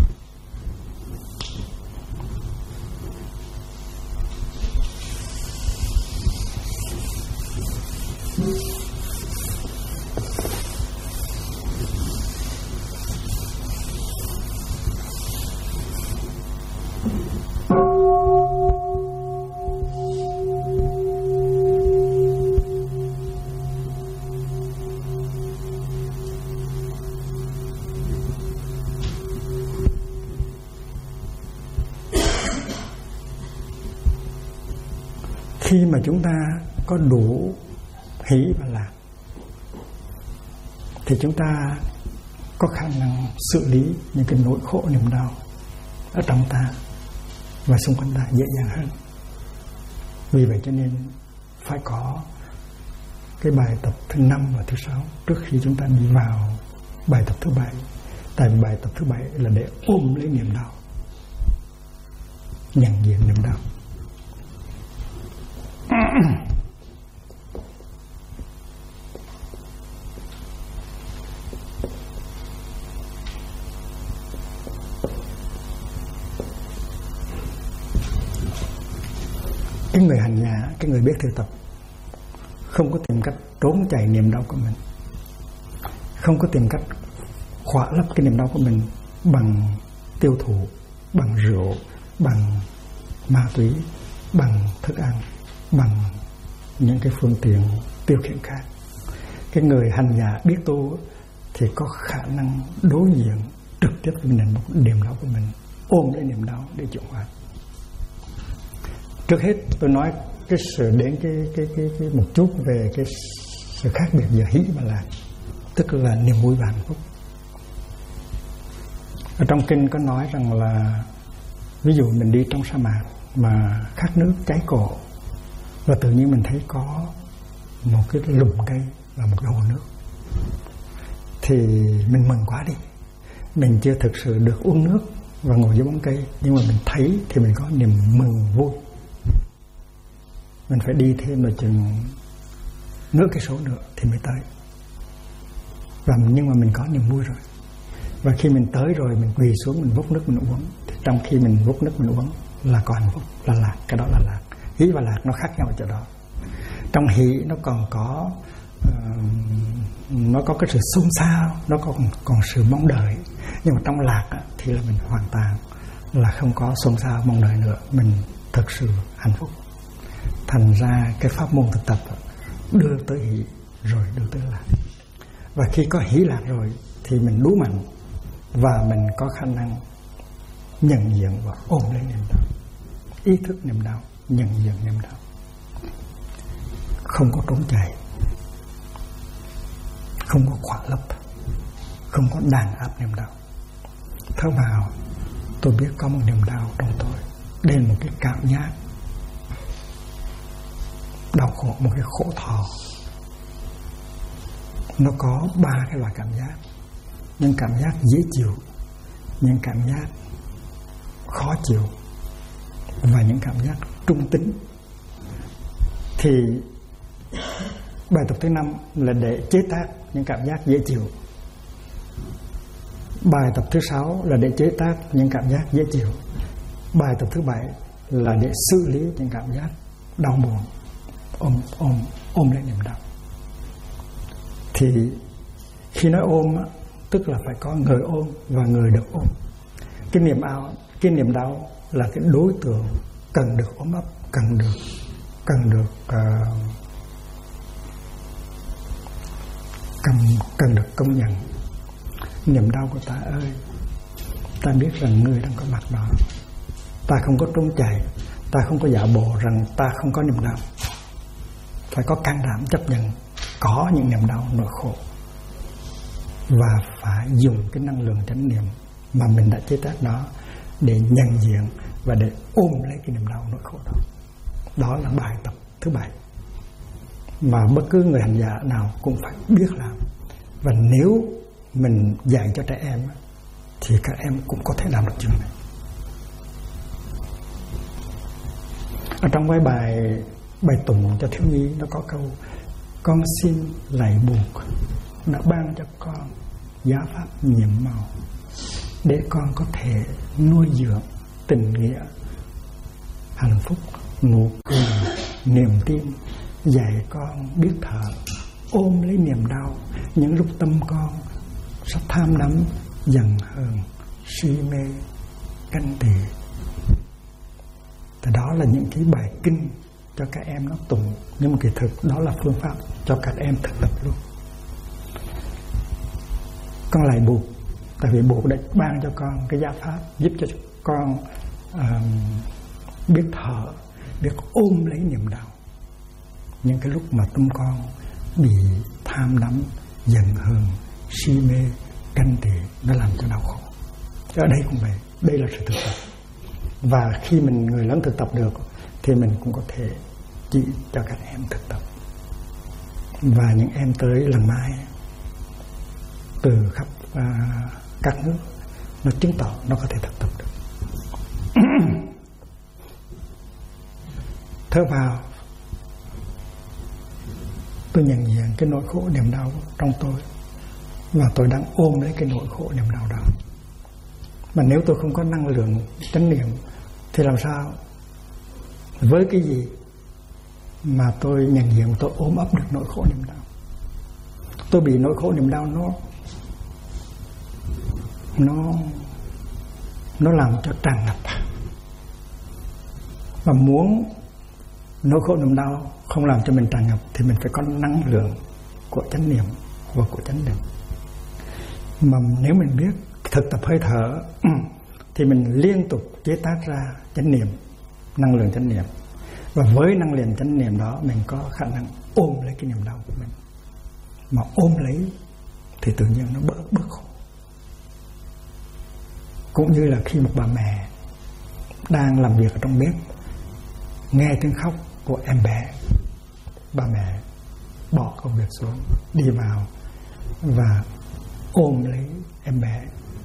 Khi mà chúng ta có đủ hỷ và lạc thì chúng ta có khả năng xử lý những cái nỗi khổ niềm đau ở trong ta và xung quanh ta dễ dàng hơn. Vì vậy cho nên phải có cái bài tập thứ 5 và thứ 6 trước khi chúng ta đi vào bài tập thứ 7. Tại vì bài tập thứ 7 là để ôm lấy niềm đau, nhận diện niềm đau. Cái người hành giả, cái người biết thực tập không có tìm cách trốn chạy niềm đau của mình, không có tìm cách khỏa lấp cái niềm đau của mình bằng tiêu thụ, bằng rượu, bằng ma túy, bằng thức ăn, bằng những cái phương tiện tiêu khiển khác. Cái người hành giả biết tu thì có khả năng đối diện trực tiếp với niềm đau của mình, ôm lấy niềm đau để chuyển hóa. Trước hết tôi nói cái sự đến cái một chút về cái sự khác biệt giữa hỷ và lạc, tức là niềm vui và hạnh phúc. Ở trong kinh có nói rằng là ví dụ mình đi trong sa mạc mà khát nước cháy cổ và tự nhiên mình thấy có một cái lùm cây và một cái hồ nước thì mình mừng quá đi. Mình chưa thực sự được uống nước và ngồi dưới bóng cây, nhưng mà mình thấy thì mình có niềm mừng vui. Mình phải đi thêm một chừng nửa cây số nữa thì mới tới. Nhưng mà mình có niềm vui rồi. Và khi mình tới rồi mình quỳ xuống mình vốc nước mình uống, thì trong khi mình vốc nước mình uống là có hạnh phúc, là lạc. Cái đó là lạc. Hỷ và lạc nó khác nhau ở chỗ đó. Trong hỷ nó còn có nó có cái sự xôn xao, nó còn sự mong đợi. Nhưng mà trong lạc thì là mình hoàn toàn là không có xôn xao mong đợi nữa, mình thực sự hạnh phúc. Thành ra cái pháp môn thực tập đưa tới hỷ rồi đưa tới lạc. Và khi có hỷ lạc rồi thì mình đủ mạnh và mình có khả năng nhận diện và ôm lấy niềm đau, ý thức niềm đau, nhận diện niềm đau, không có trốn chạy, không có khỏa lấp, không có đàn áp niềm đau. Thở vào, tôi biết có một niềm đau trong tôi, đây là một cái cảm giác đau khổ, một cái khổ thọ. Nó có 3 cái loại cảm giác: những cảm giác dễ chịu, những cảm giác khó chịu và những cảm giác trung tính. Thì bài tập thứ 5 là để chế tác những cảm giác dễ chịu. Bài tập thứ 6 là để chế tác những cảm giác dễ chịu. Bài tập thứ 7 là để xử lý những cảm giác đau buồn, ôm lấy niềm đau. Thì khi nói ôm tức là phải có người ôm và người được ôm. Cái niềm đau là cái đối tượng cần được ôm ấp, cần được công nhận. Niềm đau của ta ơi, ta biết rằng ngươi đang có mặt đó. Ta không có trốn chạy, ta không có giả bộ rằng ta không có niềm đau. Phải có can đảm chấp nhận có những niềm đau nỗi khổ và phải dùng cái năng lượng chánh niệm mà mình đã chế tác đó để nhận diện và để ôm lấy cái niềm đau nỗi khổ đó. Đó là bài tập thứ 7 mà bất cứ người hành giả nào cũng phải biết làm. Và nếu mình dạy cho trẻ em thì các em cũng có thể làm được chuyện này. Ở trong cái bài tụng cho thiếu nhi nó có câu: con xin lạy Bụt đã ban cho con giáo pháp nhiệm màu để con có thể nuôi dưỡng tình nghĩa, hạnh phúc, nụ cười, niềm tin, dạy con biết thở, ôm lấy niềm đau những lúc tâm con sắp tham đắm, giận hờn, si mê, ganh tị. Thì đó là những cái bài kinh cho các em nó tụng, nhưng mà kỳ thực đó là phương pháp cho các em thực tập luôn. Con lạy Bụt, tại vì Bụt đã ban cho con cái giáo pháp giúp cho con biết thở, biết ôm lấy niềm đau những cái lúc mà tâm con bị tham đắm, giận hờn, si mê, ganh tị, nó làm cho đau khổ. Ở đây cũng vậy, đây là sự thực tập. Và khi mình người lớn thực tập được thì mình cũng có thể chỉ cho các em thực tập. Và những em tới lần mai từ khắp các nước, nó chứng tỏ nó có thể thực tập được. Thở vào, tôi nhận diện cái nỗi khổ niềm đau trong tôi, và tôi đang ôm lấy cái nỗi khổ niềm đau đó. Mà nếu tôi không có năng lượng chánh niệm thì làm sao, với cái gì mà tôi nhận diện, tôi ôm ấp được nỗi khổ niềm đau? Tôi bị nỗi khổ niềm đau nó làm cho tràn ngập. Và muốn nỗi khổ niềm đau không làm cho mình tràn ngập thì mình phải có năng lượng của chánh niệm và của chánh định. Mà nếu mình biết thực tập hơi thở thì mình liên tục chế tác ra chánh niệm, năng lượng chánh niệm. Và với năng lượng chánh niệm đó mình có khả năng ôm lấy cái niềm đau của mình. Mà ôm lấy thì tự nhiên nó bớt khổ. Cũng như là khi một bà mẹ đang làm việc ở trong bếp, nghe tiếng khóc của em bé, bà mẹ bỏ công việc xuống, đi vào và ôm lấy em bé,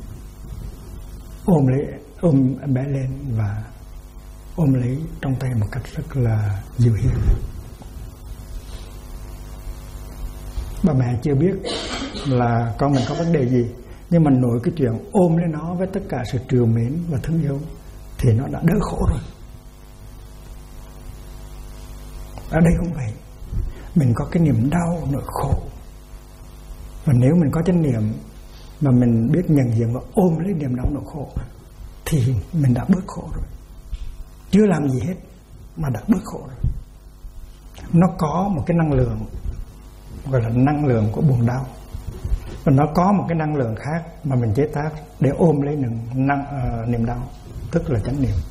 ôm em bé lên và ôm lấy trong tay một cách rất là dịu hiền. Bà mẹ chưa biết là con mình có vấn đề gì, nhưng mà nổi cái chuyện ôm lấy nó với tất cả sự trìu mến và thương yêu thì nó đã đỡ khổ rồi. Ở đây cũng vậy, mình có cái niềm đau, nỗi khổ, và nếu mình có chánh niệm mà mình biết nhận diện và ôm lấy niềm đau, nỗi khổ thì mình đã bớt khổ rồi. Chưa làm gì hết mà đã bớt khổ rồi. Nó có một cái năng lượng gọi là năng lượng của buồn đau, và nó có một cái năng lượng khác mà mình chế tác để ôm lấy niềm đau, tức là chánh niệm.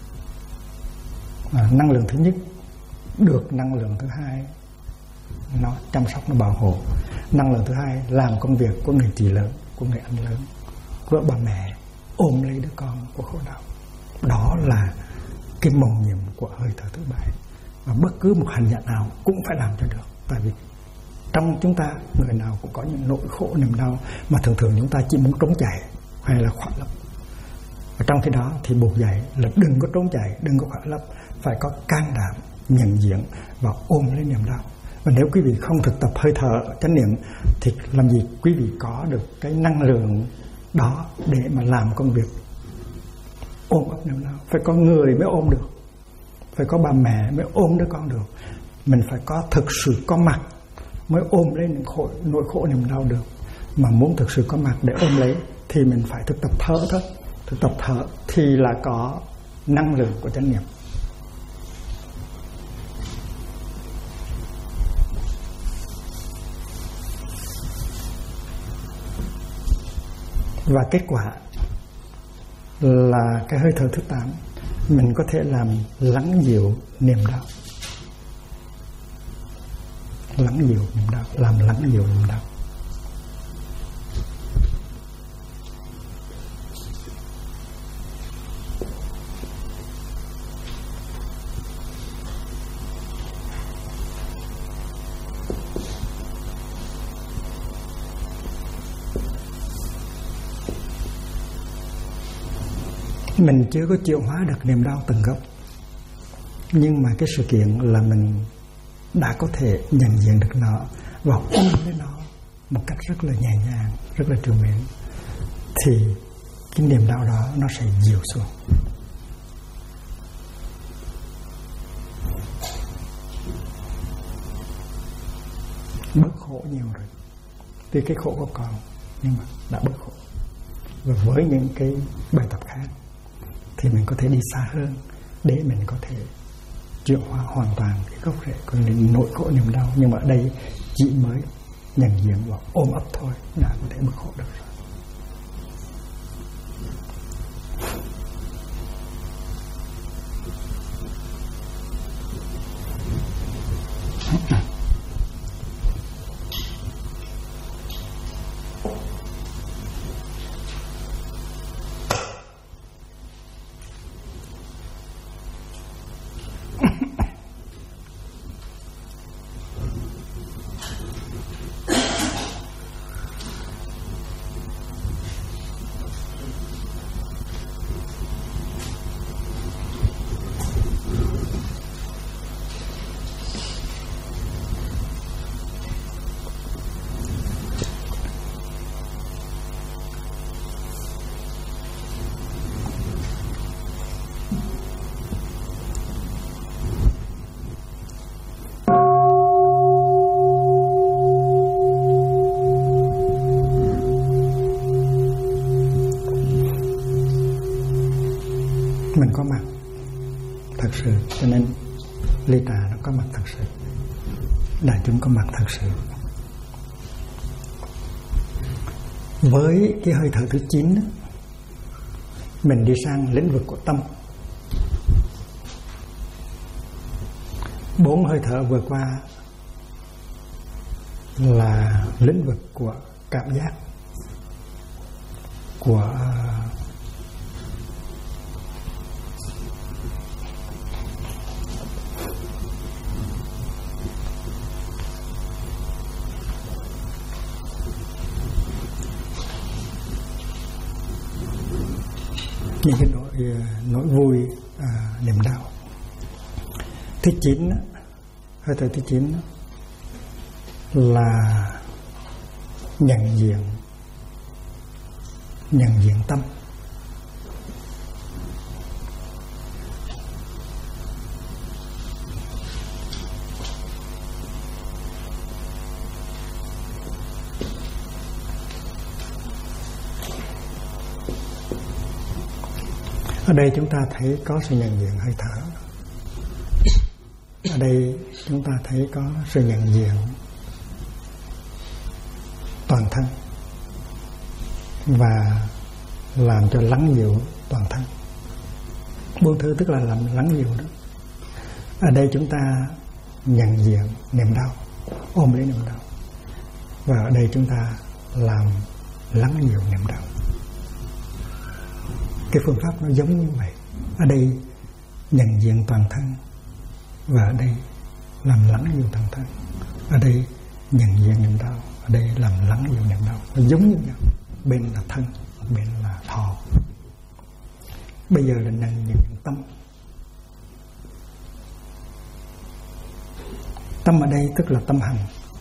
Năng lượng thứ nhất được năng lượng thứ hai nó chăm sóc, nó bảo hộ. Năng lượng thứ hai làm công việc của người chị lớn, của người anh lớn, của bà mẹ ôm lấy đứa con của khổ đau. Đó là cái mầu nhiệm của hơi thở thứ bảy. Và bất cứ một hành giả nào cũng phải làm cho được. Tại vì trong chúng ta người nào cũng có những nỗi khổ niềm đau mà thường thường chúng ta chỉ muốn trốn chạy hay là khỏa lấp. Và trong khi đó thì Bụt dạy là đừng có trốn chạy, đừng có khỏa lấp, phải có can đảm nhận diện và ôm lấy niềm đau. Và nếu quý vị không thực tập hơi thở chánh niệm thì làm gì quý vị có được cái năng lượng đó để mà làm công việc ôm ấp niềm đau? Phải có người mới ôm được, phải có bà mẹ mới ôm đứa con được. Mình phải có thực sự có mặt mới ôm lấy nỗi khổ niềm đau được. Mà muốn thực sự có mặt để ôm lấy thì mình phải thực tập thở thôi. Thực tập thở thì là có năng lượng của chánh niệm. Và kết quả là cái hơi thở thứ 8 mình có thể làm lắng dịu niềm đau. Lắng dịu niềm đau, làm lắng dịu niềm đau. Mình chưa có chịu hóa được niềm đau tận gốc Nhưng mà cái sự kiện là mình đã có thể nhận diện được nó và ôm lấy nó một cách rất là nhẹ nhàng, rất là trìu mến, thì cái niềm đau đó nó sẽ dịu xuống. Bớt khổ nhiều rồi. Tuy cái khổ có còn, nhưng mà đã bớt khổ. Và với những cái bài tập khác thì mình có thể đi xa hơn để mình có thể chuyển hóa hoàn toàn cái gốc rễ của nỗi khổ niềm đau. Nhưng mà ở đây chỉ mới nhận diện và ôm ấp thôi đã có thể bớt khổ được rồi. Mình có mặt thật sự, cho nên ly trà nó có mặt thật sự, đại chúng có mặt thật sự. Với cái hơi thở thứ 9 đó, mình đi sang lĩnh vực của tâm. 4 hơi thở vừa qua là lĩnh vực của cảm giác, của những cái nỗi vui, niềm đau. Thứ 9, hơi thở thứ 9 là nhận diện tâm. Ở đây chúng ta thấy có sự nhận diện hơi thở. Ở đây chúng ta thấy có sự nhận diện toàn thân và làm cho lắng dịu toàn thân. 4 thứ tức là làm lắng dịu đó. Ở đây chúng ta nhận diện niềm đau, ôm lấy niềm đau, và ở đây chúng ta làm lắng dịu niềm đau. Cái phương pháp nó giống như vậy. Ở đây nhận diện toàn thân, và ở đây làm lắng dịu toàn thân. Ở đây nhận diện niềm đau, ở đây làm lắng dịu niềm đau. Nó giống như nhau. Bên là thân, bên là thọ. Bây giờ là nhận diện tâm. Tâm ở đây tức là tâm hành.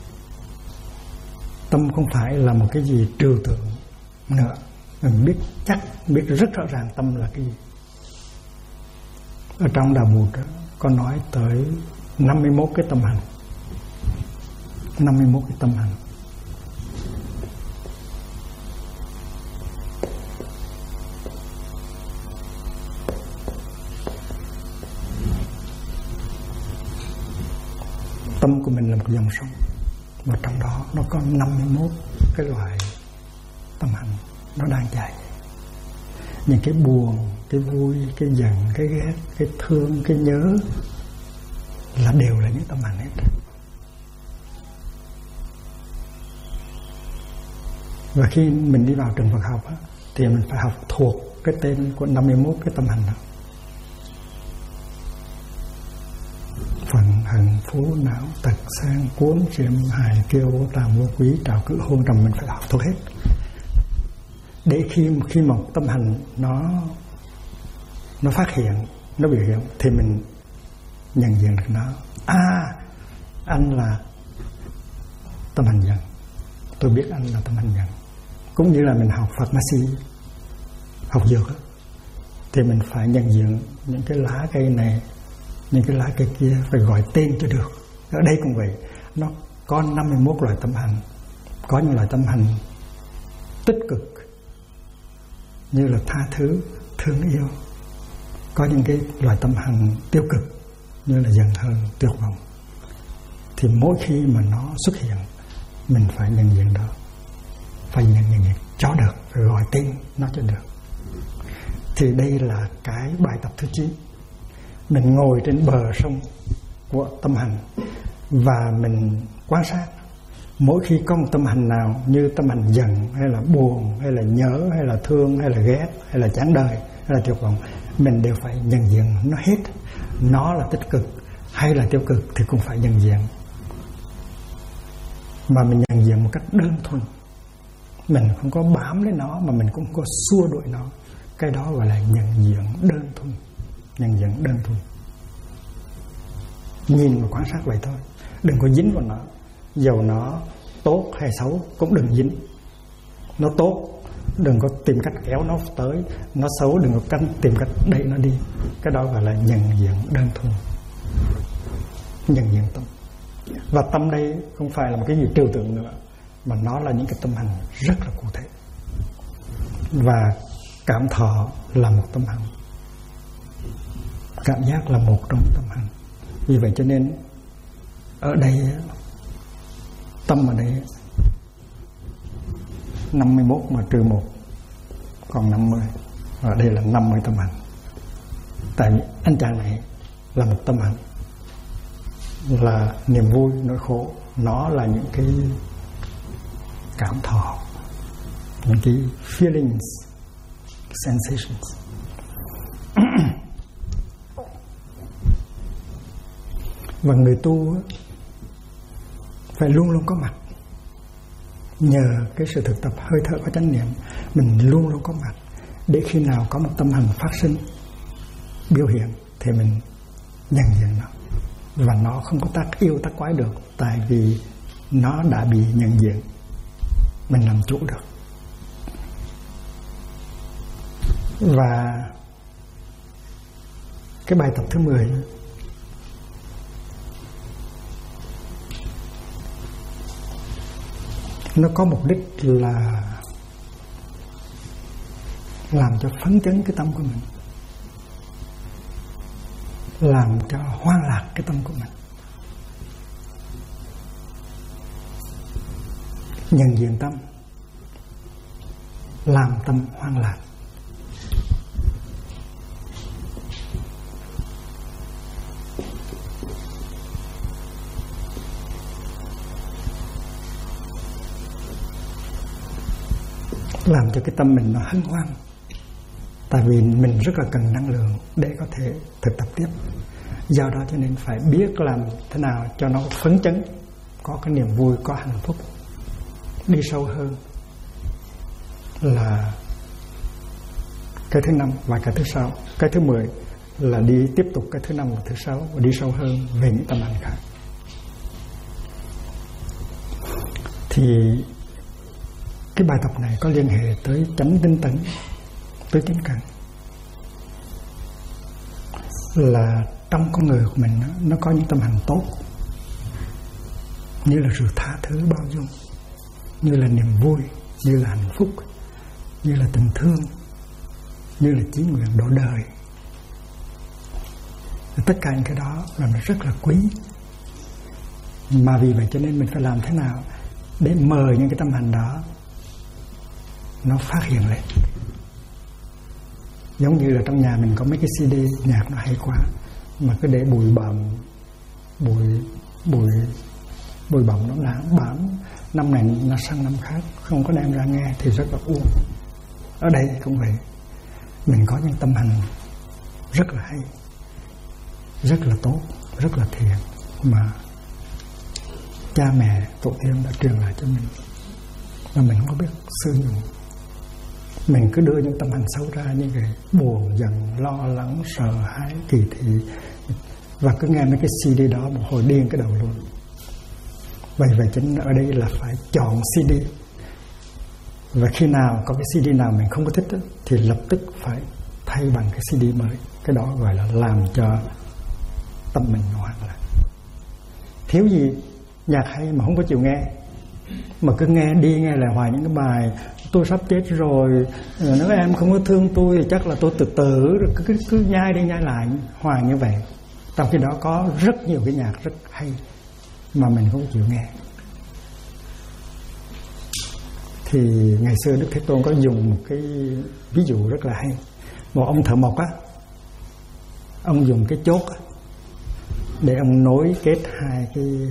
Tâm không phải là một cái gì trừu tượng nữa. Mình biết chắc, biết rất rõ ràng tâm là cái gì. Ở trong Đạo Bụt có nói tới 51 cái tâm hành. 51 cái tâm hành. Tâm của mình là một dòng sông, và trong đó nó có 51 cái loại tâm hành nó đang chạy. Những cái buồn, cái vui, cái giận, cái ghét, cái thương, cái nhớ là đều là những tâm hành hết. Và khi mình đi vào trường Phật học á, thì mình phải học thuộc cái tên của 51 cái tâm hành đó. Phận, hận, phú, não, tật, sang, cuốn, diệm, hài, kiêu, trào, vô quý, trào, cử, hôn, trầm, mình phải học thuộc hết. Để khi một tâm hành nó phát hiện, nó biểu hiện, thì mình nhận diện được nó. Anh là tâm hành dần, tôi biết anh là tâm hành dần. Cũng như là mình học pharmacy, học dược đó, thì mình phải nhận diện những cái lá cây này, những cái lá cây kia, phải gọi tên cho được. Ở đây cũng vậy, nó có 51 loại tâm hành. Có những loại tâm hành tích cực như là tha thứ, thương yêu. Có những cái loại tâm hành tiêu cực như là giận hờn, tuyệt vọng. Thì mỗi khi mà nó xuất hiện, mình phải nhận diện đó, phải nhận diện cho được, phải gọi tên nó cho được. Thì đây là cái bài tập thứ 9. Mình ngồi trên bờ sông của tâm hành và mình quan sát. Mỗi khi có một tâm hành nào như tâm hành giận hay là buồn hay là nhớ hay là thương hay là ghét hay là chán đời hay là tuyệt vọng, mình đều phải nhận diện nó hết. Nó là tích cực hay là tiêu cực thì cũng phải nhận diện. Mà mình nhận diện một cách đơn thuần, mình không có bám lấy nó mà mình cũng không có xua đuổi nó. Cái đó gọi là nhận diện đơn thuần. Nhận diện đơn thuần, nhìn và quan sát vậy thôi. Đừng có dính vào nó. Dầu nó tốt hay xấu cũng đừng dính. Nó tốt đừng có tìm cách kéo nó tới, nó xấu đừng có tìm cách đẩy nó đi. Cái đó gọi là nhận diện đơn thuần, nhận diện tâm. Và tâm đây không phải là một cái gì trừu tượng nữa, mà nó là những cái tâm hành rất là cụ thể. Và cảm thọ là một tâm hành, cảm giác là một trong tâm hành. Vì vậy cho nên ở đây tâm ở đây 51 mà trừ 1 còn 50. Ở đây là 50 tâm hành. Tại vì anh chàng này là một tâm hành, là niềm vui, nỗi khổ. Nó là những cái cảm thọ, những cái feelings, sensations. Và người tu phải luôn luôn có mặt. Nhờ cái sự thực tập hơi thở có chánh niệm, mình luôn luôn có mặt, để khi nào có một tâm hành phát sinh, biểu hiện thì mình nhận diện nó. Và nó không có tác yêu tác quái được, tại vì nó đã bị nhận diện, mình làm chủ được. Và cái bài tập thứ 10 nó có mục đích là làm cho phấn chấn cái tâm của mình, làm cho hoang lạc cái tâm của mình. Nhận diện tâm, làm tâm hoang lạc. Làm cho cái tâm mình nó hân hoan. Tại vì mình rất là cần năng lượng để có thể thực tập tiếp. Do đó cho nên phải biết làm thế nào cho nó phấn chấn, có cái niềm vui, có hạnh phúc. Đi sâu hơn là cái thứ 5 và cái thứ 6. Cái thứ 10 là đi tiếp tục cái thứ 5 và thứ 6, và đi sâu hơn về những tâm hành khác. Thì cái bài tập này có liên hệ tới chánh tinh tấn, tới tinh cần. Là trong con người của mình nó có những tâm hành tốt, như là sự tha thứ bao dung, như là niềm vui, như là hạnh phúc, như là tình thương, như là chí nguyện độ đời. Tất cả những cái đó là nó rất là quý. Mà vì vậy cho nên mình phải làm thế nào để mời những cái tâm hành đó nó phát hiện lên. Giống như là trong nhà mình có mấy cái CD nhạc nó hay quá, mà cứ để bụi bặm nó đã bám, năm này nó sang năm khác, không có đem ra nghe thì rất là uổng. Ở đây cũng vậy, mình có những tâm hành rất là hay, rất là tốt, rất là thiện mà cha mẹ tổ tiên đã truyền lại cho mình, mà mình không có biết sử dụng. Mình cứ đưa những tâm hành xấu ra, như cái buồn, giận, lo lắng, sợ hãi, kỳ thị, và cứ nghe mấy cái CD đó một hồi điên cái đầu luôn. Vậy chính ở đây là phải chọn CD, và khi nào có cái CD nào mình không có thích thì lập tức phải thay bằng cái CD mới. Cái đó gọi là làm cho tâm mình hoang lại. Thiếu gì nhạc hay mà không có chịu nghe, mà cứ nghe đi nghe lại hoài những cái bài tôi sắp chết rồi, nếu em không có thương tôi thì chắc là tôi tự tử, cứ nhai đi nhai lại hoài như vậy. Trong khi đó có rất nhiều cái nhạc rất hay mà mình không chịu nghe. Thì ngày xưa Đức Thế Tôn có dùng một cái ví dụ rất là hay. Một ông thợ mộc á, ông dùng cái chốt á để ông nối kết hai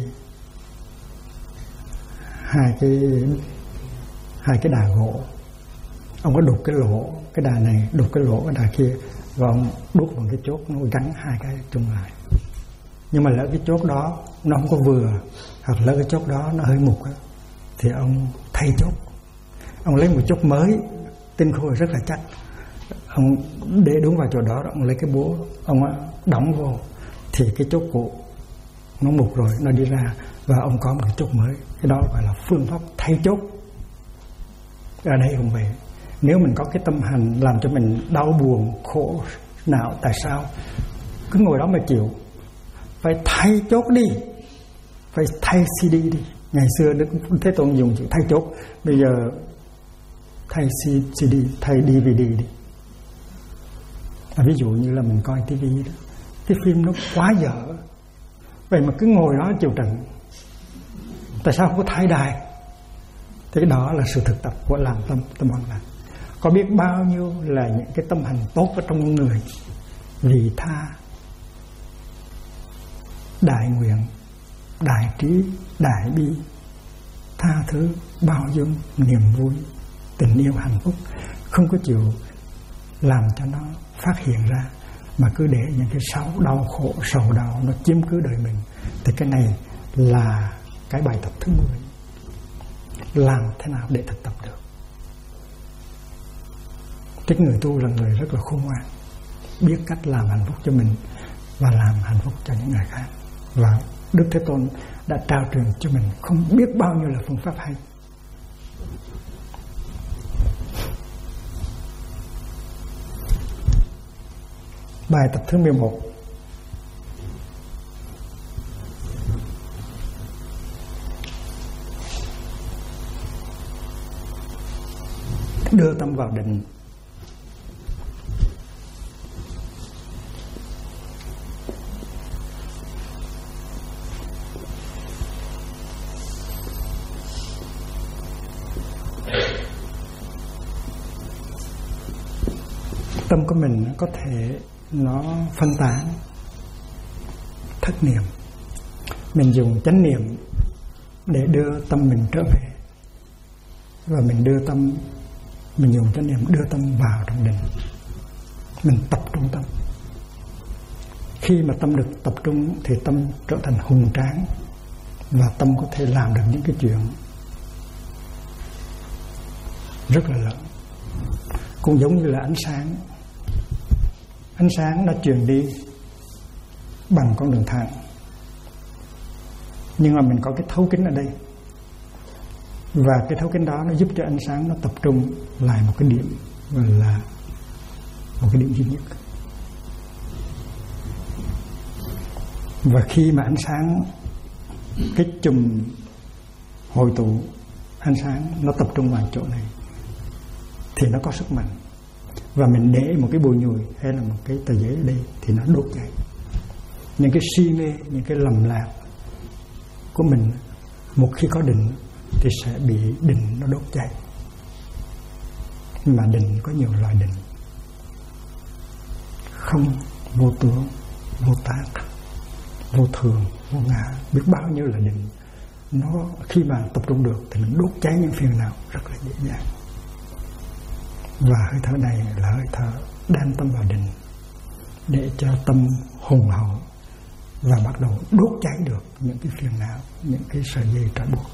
cái đà gỗ. Ông có đục cái lỗ cái đà này, đục cái lỗ cái đà kia, và ông đút bằng cái chốt nó gắn hai cái chung lại. Nhưng mà lỡ cái chốt đó nó không có vừa, hoặc lỡ cái chốt đó nó hơi mục á, thì ông thay chốt. Ông lấy một chốt mới tinh khôi rất là chắc, ông để đúng vào chỗ đó, ông lấy cái búa ông đóng vô, thì cái chốt cũ nó mục rồi, nó đi ra, và ông có một cái chốt mới. Cái đó gọi là phương pháp thay chốt. Ở đây cũng vậy. Nếu mình có cái tâm hành làm cho mình đau buồn, khổ não, tại sao cứ ngồi đó mà chịu? Phải thay chốt đi, phải thay CD đi. Ngày xưa Đức Thế Tôn dùng chữ thay chốt, bây giờ thay CD, thay DVD đi. Ví dụ như là mình coi TV đó, cái phim nó quá dở, vậy mà cứ ngồi đó chịu trận. Tại sao không có thay đài? Thế đó là sự thực tập của làm tâm hoàn lạc. Có biết bao nhiêu là những cái tâm hành tốt ở trong người, vị tha, đại nguyện, đại trí, đại bi, tha thứ, bao dung, niềm vui, tình yêu, hạnh phúc, không có chịu làm cho nó phát hiện ra, mà cứ để những cái đau khổ, sầu đau nó chiếm cứ đời mình. Thì cái này là cái bài tập thứ 10. Làm thế nào để thực tập được? Cái người tu là người rất là khôn ngoan, biết cách làm hạnh phúc cho mình và làm hạnh phúc cho những người khác. Và Đức Thế Tôn đã trao truyền cho mình không biết bao nhiêu là phương pháp hay. Bài tập thứ 11. Đưa tâm vào định. Tâm của mình có thể nó phân tán, thất niệm. Mình dùng chánh niệm để đưa tâm mình trở về, và mình dùng chánh niệm đưa tâm vào trong định. Mình tập trung tâm. Khi mà tâm được tập trung thì tâm trở thành hùng tráng, và tâm có thể làm được những cái chuyện rất là lớn. Cũng giống như là ánh sáng. Ánh sáng nó truyền đi bằng con đường thẳng, nhưng mà mình có cái thấu kính ở đây, và cái thấu kính đó nó giúp cho ánh sáng nó tập trung lại một cái điểm, gọi là một cái điểm duy nhất. Và khi mà ánh sáng, cái chùm hội tụ ánh sáng nó tập trung vào chỗ này thì nó có sức mạnh. Và mình để một cái bùi nhùi hay là một cái tờ giấy ở đây thì nó đốt cháy. Những cái si mê, những cái lầm lạc của mình, một khi có định thì sẽ bị định nó đốt cháy. Mà định có nhiều loại định: không, vô tướng, vô tác, vô thường, vô ngã, biết bao nhiêu là định. Nó khi mà tập trung được thì mình đốt cháy những phiền não rất là dễ dàng. Và hơi thở này là hơi thở đem tâm vào định, để cho tâm hùng hậu và bắt đầu đốt cháy được những cái phiền não, những cái sợi dây trói buộc.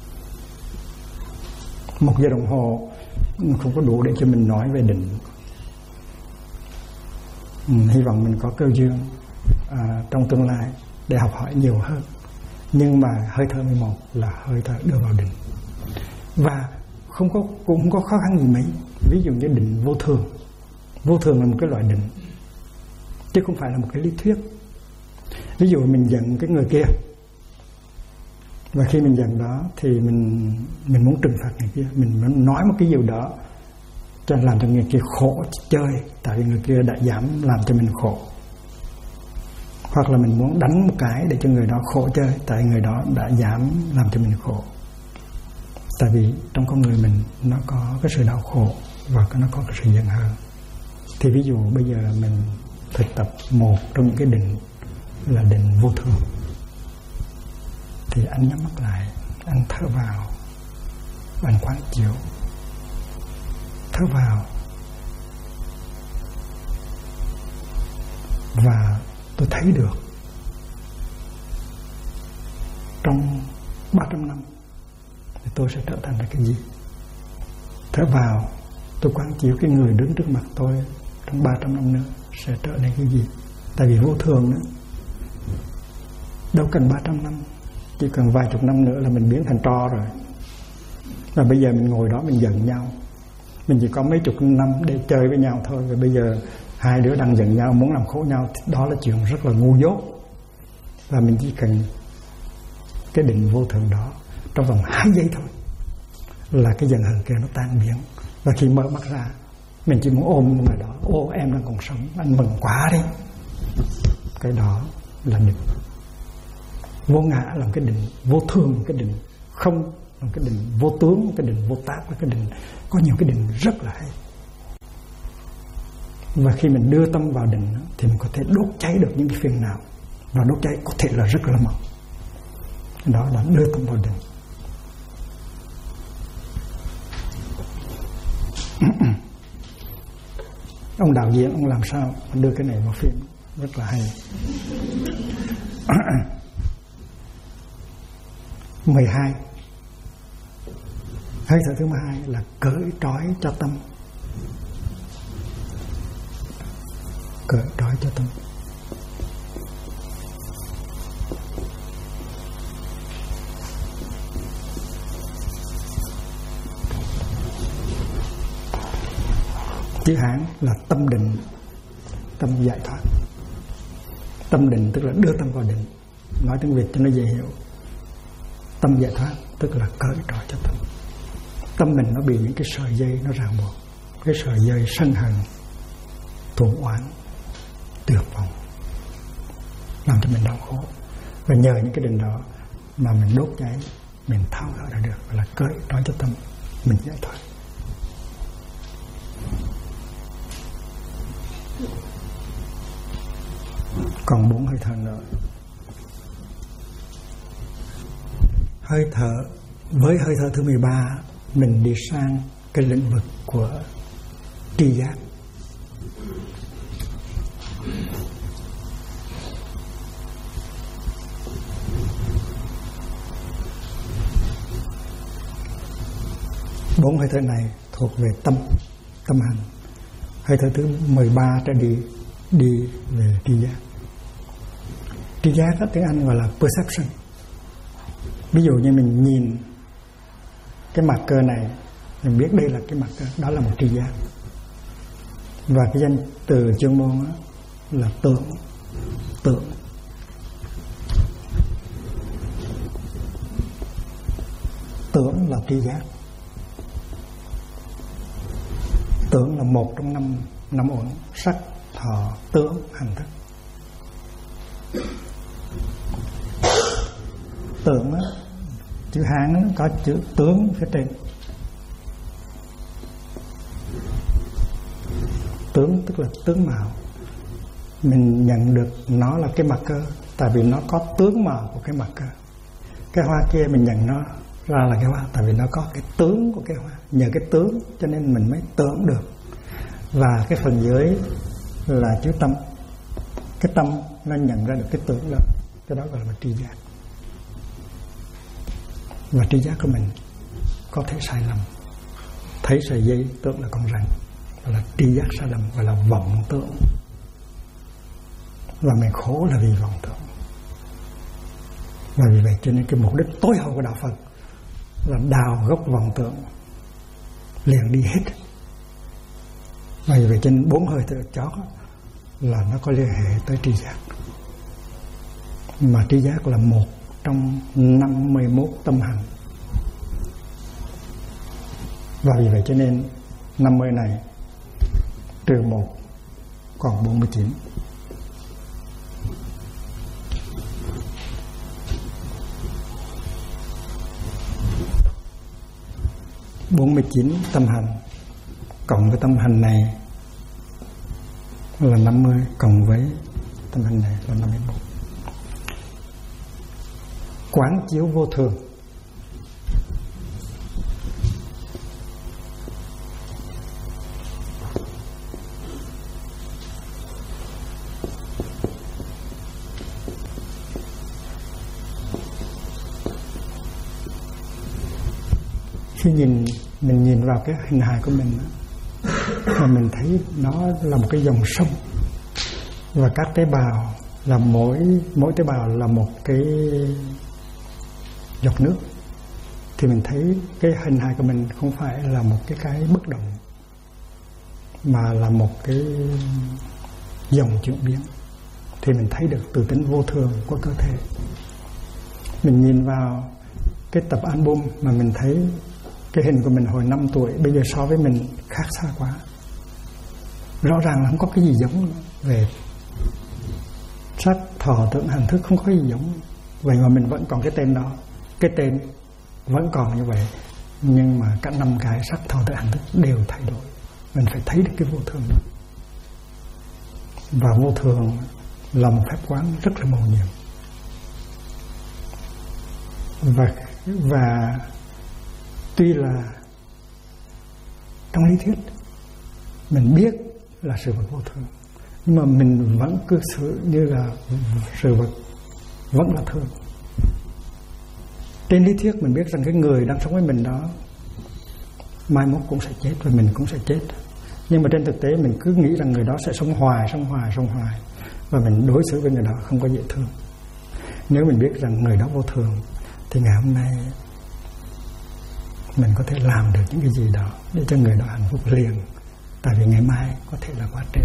1 giờ đồng hồ không có đủ để cho mình nói về định. Hy vọng mình có cơ duyên trong tương lai để học hỏi nhiều hơn. Nhưng mà hơi thở 11 là hơi thở đưa vào định, và cũng không có khó khăn gì mấy. Ví dụ như định vô thường. Vô thường là một cái loại định, chứ không phải là một cái lý thuyết. Ví dụ mình giận cái người kia, và khi mình giận đó thì mình muốn trừng phạt người kia, mình muốn nói một cái điều đó cho làm cho người kia khổ chơi, tại vì người kia đã dám làm cho mình khổ. Hoặc là mình muốn đánh một cái để cho người đó khổ chơi, tại người đó đã dám làm cho mình khổ. Tại vì trong con người mình nó có cái sự đau khổ và nó có cái sự giận hờn. Thì ví dụ bây giờ mình thực tập một trong những cái định là định vô thường, thì anh nhắm mắt lại, anh thở vào và anh quán chiếu. Thở vào và tôi thấy được trong 300 năm thì tôi sẽ trở thành cái gì. Thở vào, tôi quán chiếu cái người đứng trước mặt tôi trong 300 năm nữa sẽ trở nên cái gì. Tại vì vô thường nữa, đâu cần 300 năm, chỉ cần vài chục năm nữa là mình biến thành tro rồi. Và bây giờ mình ngồi đó mình giận nhau, mình chỉ có mấy chục năm để chơi với nhau thôi. Và bây giờ hai đứa đang giận nhau, muốn làm khổ nhau, thì đó là chuyện rất là ngu dốt. Và mình chỉ cần cái định vô thường đó, trong vòng 2 giây thôi là cái giận hờn kia nó tan biến. Và khi mở mắt ra, mình chỉ muốn ôm người đó, ô em đang còn sống, anh mừng quá đi. Cái đó là định. Vô ngã là cái định, vô thường cái định, không là cái định, vô tướng cái định, vô tác là cái định. Có nhiều cái định rất là hay. Và khi mình đưa tâm vào định thì mình có thể đốt cháy được những cái phiền não, và đốt cháy có thể là rất là mạnh. Đó là đưa tâm vào định. Ông đạo diễn ông làm sao đưa cái này vào phim rất là hay. 12. Hơi thở thứ 12 là cởi trói cho tâm. Cởi trói cho tâm. Chữ Hán là tâm định, tâm giải thoát. Tâm định tức là đưa tâm vào định. Nói tiếng Việt cho nó dễ hiểu. Tâm giải thoát tức là cởi trói cho tâm. Tâm mình nó bị những cái sợi dây nó ràng buộc, cái sợi dây sân hận, thù oán, tuyệt vọng, làm cho mình đau khổ. Và nhờ những cái định đó mà mình đốt cháy, mình tháo gỡ ra được, là cởi trói cho tâm, mình giải thoát. Còn 4 hơi thở nữa. Hơi thở, với hơi thở thứ 13 mình đi sang cái lĩnh vực của tri giác. Bốn hơi thở này thuộc về tâm hành. Hơi thở thứ 13 trở đi về tri giác. Tri giác ở tiếng Anh gọi là perception. Ví dụ như mình nhìn cái mặt cơ này, mình biết đây là cái mặt cơ, đó là một tri giác. Và cái danh từ chuyên môn đó là tưởng. Tưởng là tri giác. Tưởng là một trong năm uẩn: sắc, thọ, tưởng, hành, thức. Tưởng đó, chữ Hán đó, có chữ tướng phía trên. Tướng tức là tướng mạo. Mình nhận được nó là cái mặt cơ, tại vì nó có tướng mạo của cái mặt cơ. Cái hoa kia mình nhận nó ra là cái hoa, tại vì nó có cái tướng của cái hoa. Nhờ cái tướng cho nên mình mới tưởng được. Và cái phần dưới là chữ tâm. Cái tâm nó nhận ra được cái tưởng đó, cái đó gọi là tri giác. Và tri giác của mình có thể sai lầm. Thấy sợi dây tưởng là con rắn, gọi là tri giác sai lầm, gọi là vọng tưởng. và mình khổ là vì vọng tưởng. Và vì vậy cho nên cái mục đích tối hậu của đạo Phật là đào gốc vọng tưởng, liền đi hết. Và vì vậy cho nên 4 hơi thở chót là nó có liên hệ tới tri giác. Mà tri giác là một trong 51 tâm hành. Và vì vậy cho nên 50 này trừ 1 còn 49. Tâm hành cộng với tâm hành này là 50, cộng với tâm hành này là 51. Quán chiếu vô thường. Khi mình nhìn vào cái hình hài của mình mà mình thấy nó là một cái dòng sông, và các tế bào là mỗi tế bào là một cái giọt nước, thì mình thấy cái hình hài của mình không phải là một cái bất động, mà là một cái dòng chuyển biến. Thì mình thấy được từ tính vô thường của cơ thể. Mình nhìn vào cái tập album mà mình thấy cái hình của mình hồi 5 tuổi bây giờ so với mình khác xa quá. Rõ ràng là không có cái gì giống nữa. Về sắc, thọ, tưởng, hành, thức không có gì giống. Vậy mà mình vẫn còn cái tên đó. Cái tên vẫn còn như vậy, nhưng mà cả 5 cái sắc, thọ, tưởng, hành, thức đều thay đổi. Mình phải thấy được cái vô thường đó. Và vô thường là một phép quán rất là mầu nhiệm. Và tuy là trong lý thuyết mình biết là sự vật vô thường, nhưng mà mình vẫn cư xử như là sự vật vẫn là thường. Trên lý thuyết mình biết rằng cái người đang sống với mình đó mai mốt cũng sẽ chết và mình cũng sẽ chết. Nhưng mà trên thực tế mình cứ nghĩ rằng người đó sẽ sống hoài, và mình đối xử với người đó không có dễ thương. Nếu mình biết rằng người đó vô thường thì ngày hôm nay mình có thể làm được những cái gì đó để cho người đó hạnh phúc liền. Tại vì ngày mai có thể là quá trễ.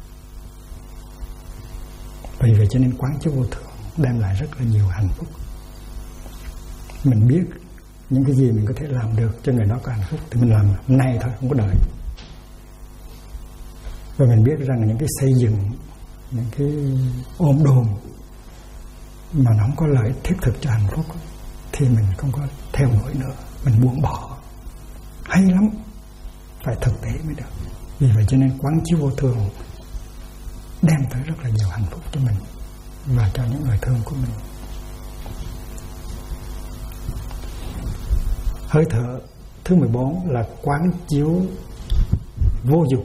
Vì vậy cho nên quán chiếu vô thường đem lại rất là nhiều hạnh phúc. Mình biết những cái gì mình có thể làm được cho người đó có hạnh phúc thì mình làm hôm nay thôi, không có đợi. Và mình biết rằng những cái xây dựng, những cái ôm đồm mà nó không có lợi thiết thực cho hạnh phúc thì mình không có theo nổi nữa, mình buông bỏ. Hay lắm, phải thực tế mới được. Vì vậy cho nên quán chiếu vô thường đem tới rất là nhiều hạnh phúc cho mình và cho những người thương của mình. Hơi thở thứ 14 là quán chiếu vô dục.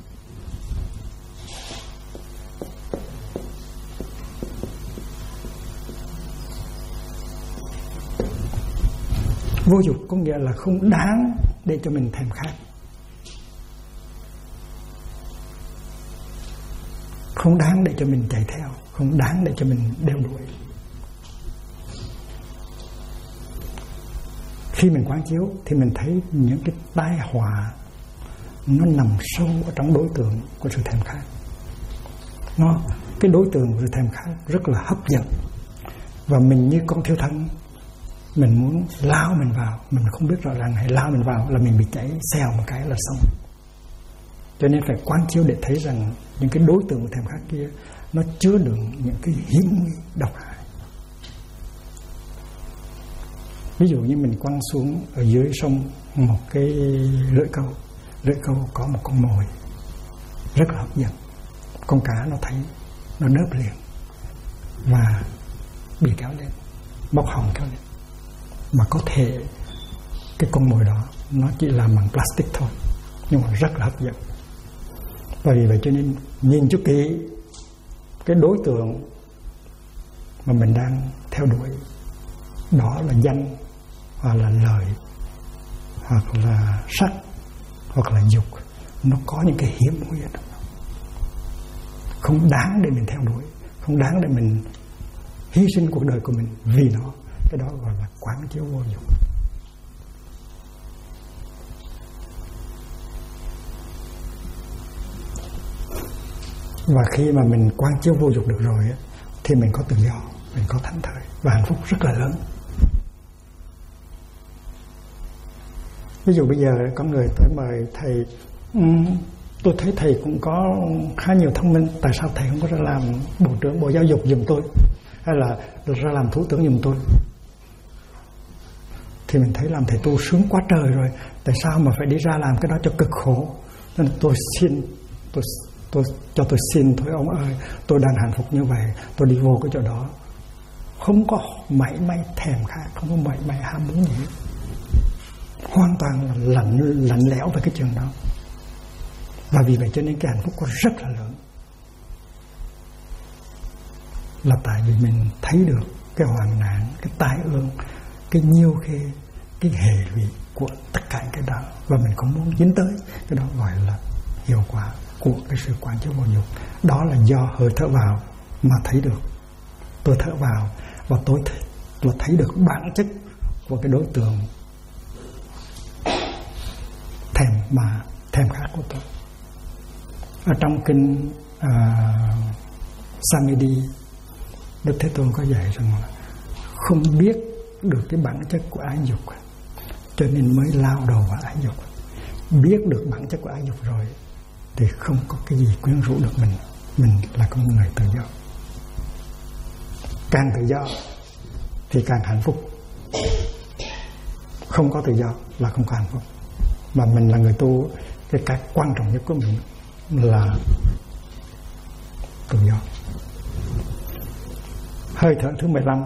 Vô dục có nghĩa là không đáng để cho mình thèm khát, không đáng để cho mình chạy theo, không đáng để cho mình đeo đuổi. Khi mình quán chiếu thì mình thấy những cái tai họa nó nằm sâu ở trong đối tượng của sự thèm khát. Cái đối tượng của sự thèm khát rất là hấp dẫn, và mình như con thiêu thân, mình muốn lao mình vào, mình không biết rõ ràng hay lao mình vào là mình bị cháy xèo một cái là xong. Cho nên phải quán chiếu để thấy rằng những cái đối tượng của thèm khát kia nó chứa đựng những cái hiểm nguy độc hại. Ví dụ như mình quăng xuống ở dưới sông một cái lưỡi câu có một con mồi rất là hấp dẫn. Con cá nó thấy, nó đớp liền và bị kéo lên, bốc hồng kéo lên. Mà có thể cái con mồi đó nó chỉ làm bằng plastic thôi, nhưng mà rất là hấp dẫn. Và vì vậy cho nên nhìn cho kỹ cái đối tượng mà mình đang theo đuổi, đó là danh, hoặc là lời, hoặc là sắc, hoặc là dục, nó có những cái hiểm nguy ở trong đó, không đáng để mình theo đuổi. không đáng để mình hy sinh cuộc đời của mình vì nó. Cái đó gọi là quán chiếu vô dục. Và khi mà mình quán chiếu vô dục được rồi thì mình có tự do, mình có thảnh thơi và hạnh phúc rất là lớn. Ví dụ bây giờ có người tới mời thầy, tôi thấy thầy cũng có khá nhiều thông minh, tại sao thầy không có ra làm bộ trưởng Bộ Giáo dục giùm tôi, hay là ra làm thủ tướng giùm tôi? Thì mình thấy làm thầy tu sướng quá trời rồi, tại sao mà phải đi ra làm cái đó cho cực khổ? Nên tôi xin, tôi xin thôi ông ơi, tôi đang hạnh phúc như vậy, tôi đi vô cái chỗ đó không có mảy may thèm khát, không có mảy may ham muốn gì, hoàn toàn là lạnh lẽo về cái chuyện đó. Và vì vậy cho nên cái hạnh phúc có rất là lớn, là tại vì mình thấy được cái hoạn nạn, cái tai ương, cái nhiêu khê, cái hệ lụy của tất cả cái đó, và mình không muốn dính tới cái đó. Gọi là hiệu quả của cái sự quán chiếu vô dục. Đó là do hơi thở vào mà thấy được. Tôi thở vào và tôi thấy được bản chất của cái đối tượng thèm khát của tôi. Ở trong kinh Samedi, Đức Thế Tôn có dạy rằng là không biết được cái bản chất của ái dục, cho nên mới lao đầu vào ái dục. Biết được bản chất của ái dục rồi thì không có cái gì quyến rũ được mình. Mình là con người tự do. Càng tự do thì càng hạnh phúc. Không có tự do là không có hạnh phúc. Mà mình là người tu, cái quan trọng nhất của mình là tự do. Hơi thở thứ 15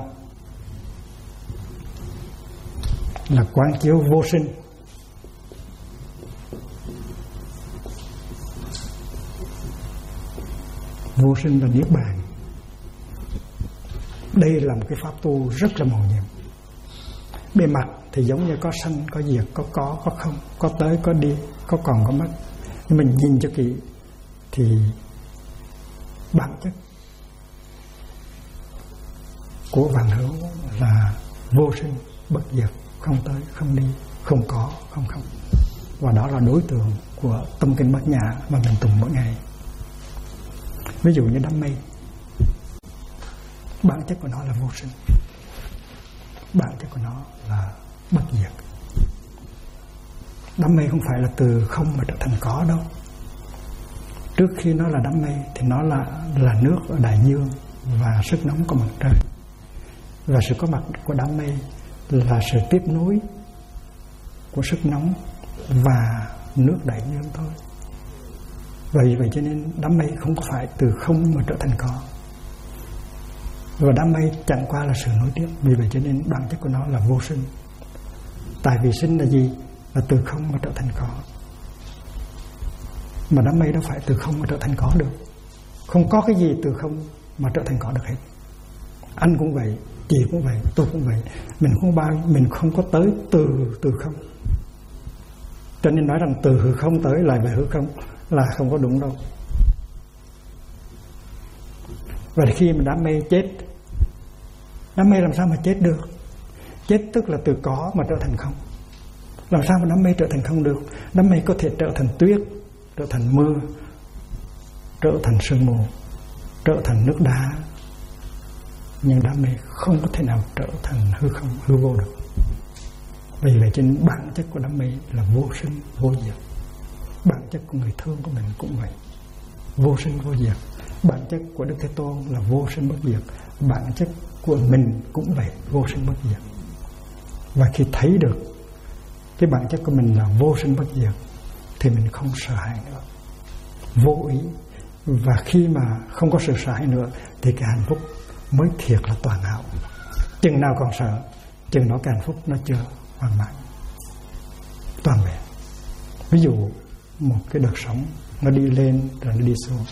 là quán chiếu vô sinh. Vô sinh là niết bàn. Đây là một cái pháp tu rất là màu nhiệm. Bề mặt thì giống như có sanh, có diệt, có không, có tới, có đi, có còn, có mất. Nhưng mình nhìn cho kỹ thì bản chất của vạn hữu là vô sinh, bất diệt, không tới, không đi, không có, không không. Và đó là đối tượng của tâm kinh Bát Nhã mà mình tụng mỗi ngày. Ví dụ như đám mây, bản chất của nó là vô sinh, bản chất của nó là bất diệt. Đám mây không phải là từ không mà trở thành có đâu. Trước khi nó là đám mây thì nó là nước ở đại dương và sức nóng của mặt trời. Và sự có mặt của đám mây là sự tiếp nối của sức nóng và nước đại dương thôi. Vì vậy cho nên đám mây không có phải từ không mà trở thành có. Và đám mây chẳng qua là sự nối tiếp. Vì vậy cho nên bản chất của nó là vô sinh. Tại vì sinh là gì? Là từ không mà trở thành có. Mà đám mây đâu phải từ không mà trở thành có được. Không có cái gì từ không mà trở thành có được hết. Anh cũng vậy, chị cũng vậy, tôi cũng vậy. Mình không có tới từ không. Cho nên nói rằng từ hư không tới lại về hư không là không có đúng đâu. Và khi mà đám mây chết, đám mây làm sao mà chết được? Chết tức là từ có mà trở thành không. Làm sao mà đám mây trở thành không được? Đám mây có thể trở thành tuyết, trở thành mưa, trở thành sương mù, trở thành nước đá. Nhưng đám mây không có thể nào trở thành hư không, hư vô được. Vì vậy trên bản chất của đám mây là vô sinh, vô diệt. Bản chất của người thương của mình cũng vậy, vô sinh, vô diệt. Bản chất của Đức Thế Tôn là vô sinh bất diệt. Bản chất của mình cũng vậy, vô sinh bất diệt. Và khi thấy được cái bản chất của mình là vô sinh bất diệt thì mình không sợ hãi nữa, vô ý. Và khi mà không có sự sợ hãi nữa thì cái hạnh phúc mới thiệt là toàn hảo. Chừng nào còn sợ, chừng đó cái hạnh phúc nó chưa hoàn mãn, toàn vẹn. Ví dụ một cái đợt sóng nó đi lên rồi nó đi xuống.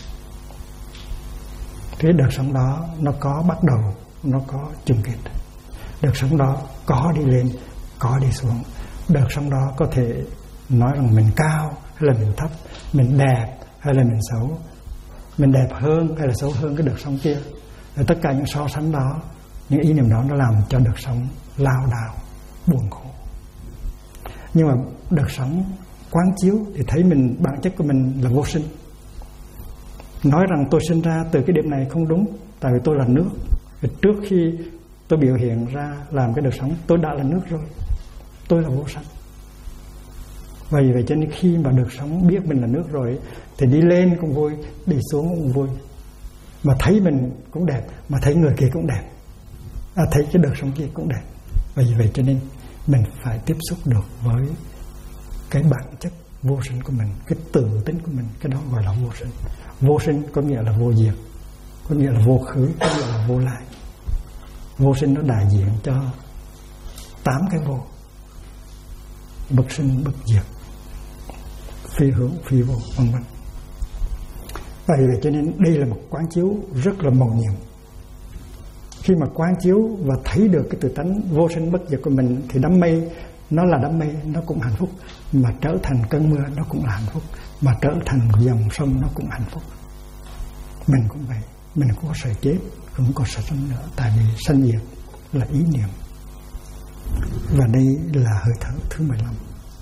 Cái đợt sóng đó nó có bắt đầu, nó có chung kết. Đợt sóng đó có đi lên, có đi xuống. Đợt sóng đó có thể nói rằng mình cao hay là mình thấp, mình đẹp hay là mình xấu, mình đẹp hơn hay là xấu hơn cái đợt sóng kia. Tất cả những so sánh đó, những ý niệm đó nó làm cho đời sống lao đao, buồn khổ. Nhưng mà đời sống quán chiếu thì thấy mình, bản chất của mình là vô sinh. Nói rằng tôi sinh ra từ cái điểm này không đúng, tại vì tôi là nước. Trước khi tôi biểu hiện ra làm cái đời sống, tôi đã là nước rồi. Tôi là vô sanh. Vậy cho nên khi mà đời sống biết mình là nước rồi thì đi lên cũng vui, đi xuống cũng vui. Mà thấy mình cũng đẹp, mà thấy người kia cũng đẹp, thấy cái đời sống kia cũng đẹp. Vậy cho nên mình phải tiếp xúc được với cái bản chất vô sinh của mình, cái tự tính của mình. Cái đó gọi là vô sinh. Vô sinh có nghĩa là vô diệt, có nghĩa là vô khứ, có nghĩa là vô lại. Vô sinh nó đại diện cho 8 cái vô: bất sinh, bất diệt, phi hữu, phi vô, vân vân. Vậy cho nên đây là một quán chiếu rất là mầu nhiệm. Khi mà quán chiếu và thấy được cái tự tánh vô sinh bất diệt của mình thì đám mây nó là đám mây, nó cũng hạnh phúc. Mà trở thành cơn mưa nó cũng là hạnh phúc. Mà trở thành dòng sông nó cũng hạnh phúc. Mình cũng vậy. Mình không có sợ chết, không có sợ sanh nữa. Tại vì sanh diệt là ý niệm. Và đây là hơi thở thứ 15.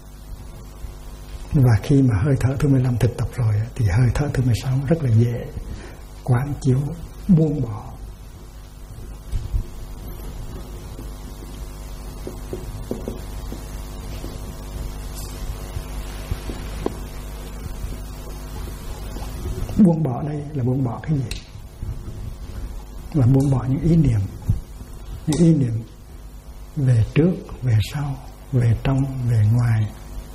Và khi mà hơi thở thứ 15 thực tập rồi thì hơi thở thứ 16 rất là dễ quán chiếu, buông bỏ. Buông bỏ đây là buông bỏ cái gì? Là buông bỏ những ý niệm. Những ý niệm về trước, về sau, về trong, về ngoài,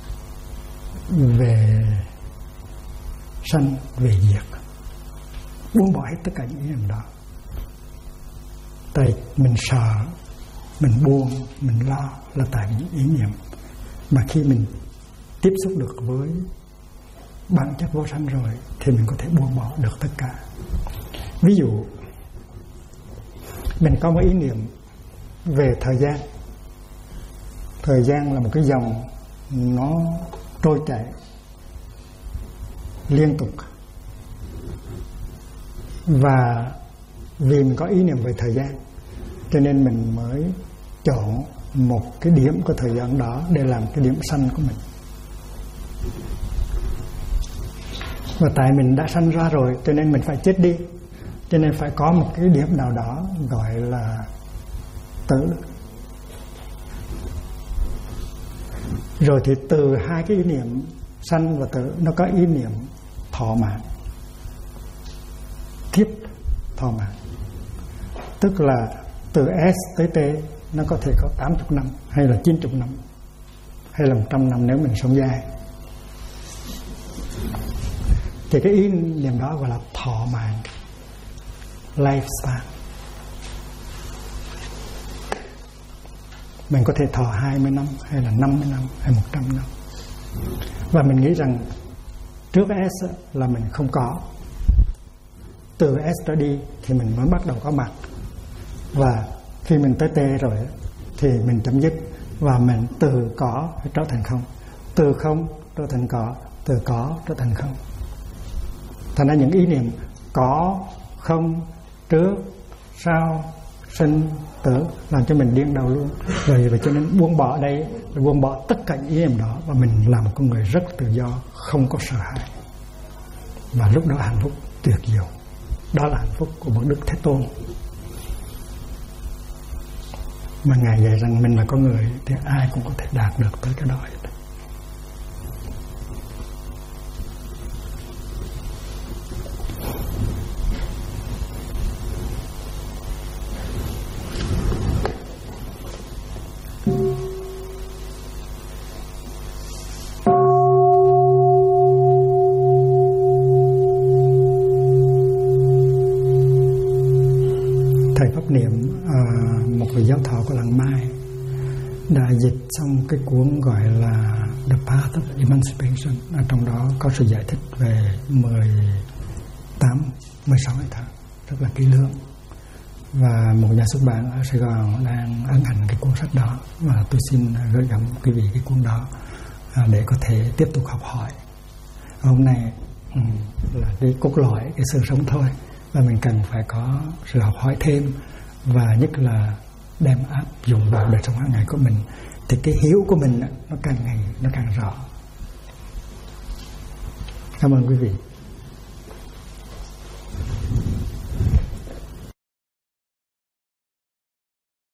về sanh, về diệt. Buông bỏ hết tất cả những ý niệm đó. Tại mình sợ, mình buông, mình lo là tại những ý niệm. Mà khi mình tiếp xúc được với bản chất vô sanh rồi thì mình có thể buông bỏ được tất cả. Ví dụ mình có một ý niệm về thời gian. Thời gian là một cái dòng nó trôi chảy liên tục. Và vì mình có ý niệm về thời gian cho nên mình mới chọn một cái điểm của thời gian đó để làm cái điểm sanh của mình. Và tại mình đã sanh ra rồi cho nên mình phải chết đi, cho nên phải có một cái điểm nào đó gọi là tử. Rồi thì từ hai cái ý niệm sanh và tử nó có ý niệm thọ mạng, kiếp thọ mạng. Tức là từ S tới T nó có thể có 80 năm hay là 90 năm hay là 100 năm nếu mình sống dài. Thì cái ý niệm đó gọi là thọ mạng, lifespan. Mình có thể thọ 20 năm hay là 50 năm hay 100 năm. Và mình nghĩ rằng trước S là mình không có, từ S tới đi thì mình mới bắt đầu có mặt. Và khi mình tới T rồi thì mình chấm dứt. Và mình từ có trở thành không, từ không trở thành có, từ có trở thành không. Thành ra những ý niệm có, không, trước, sau, sinh, tử làm cho mình điên đầu luôn. Vậy cho nên buông bỏ đây là buông bỏ tất cả những ý niệm đó. Và mình là một con người rất tự do, không có sợ hãi. Và lúc đó hạnh phúc tuyệt diệu. Đó là hạnh phúc của một Đức Thế Tôn. Mà Ngài dạy rằng mình là con người thì ai cũng có thể đạt được tới cái đó. Thầy Pháp Niệm, một vị giáo thọ của làng Mai, đã dịch xong cái cuốn gọi là The Path of Emancipation. Ở trong đó có sự giải thích về 16 ngày tháng rất là kỹ lưỡng. Và một nhà xuất bản ở Sài Gòn đang ấn hành cái cuốn sách đó. Và tôi xin gửi gắm quý vị cái cuốn đó để có thể tiếp tục học hỏi. Hôm nay là cái cốt lõi, cái sự sống thôi. và mình cần phải có sự học hỏi thêm, và nhất là đem áp dụng vào đời sống hàng ngày của mình, thì cái hiểu của mình nó càng ngày nó càng rõ. Cảm ơn quý vị.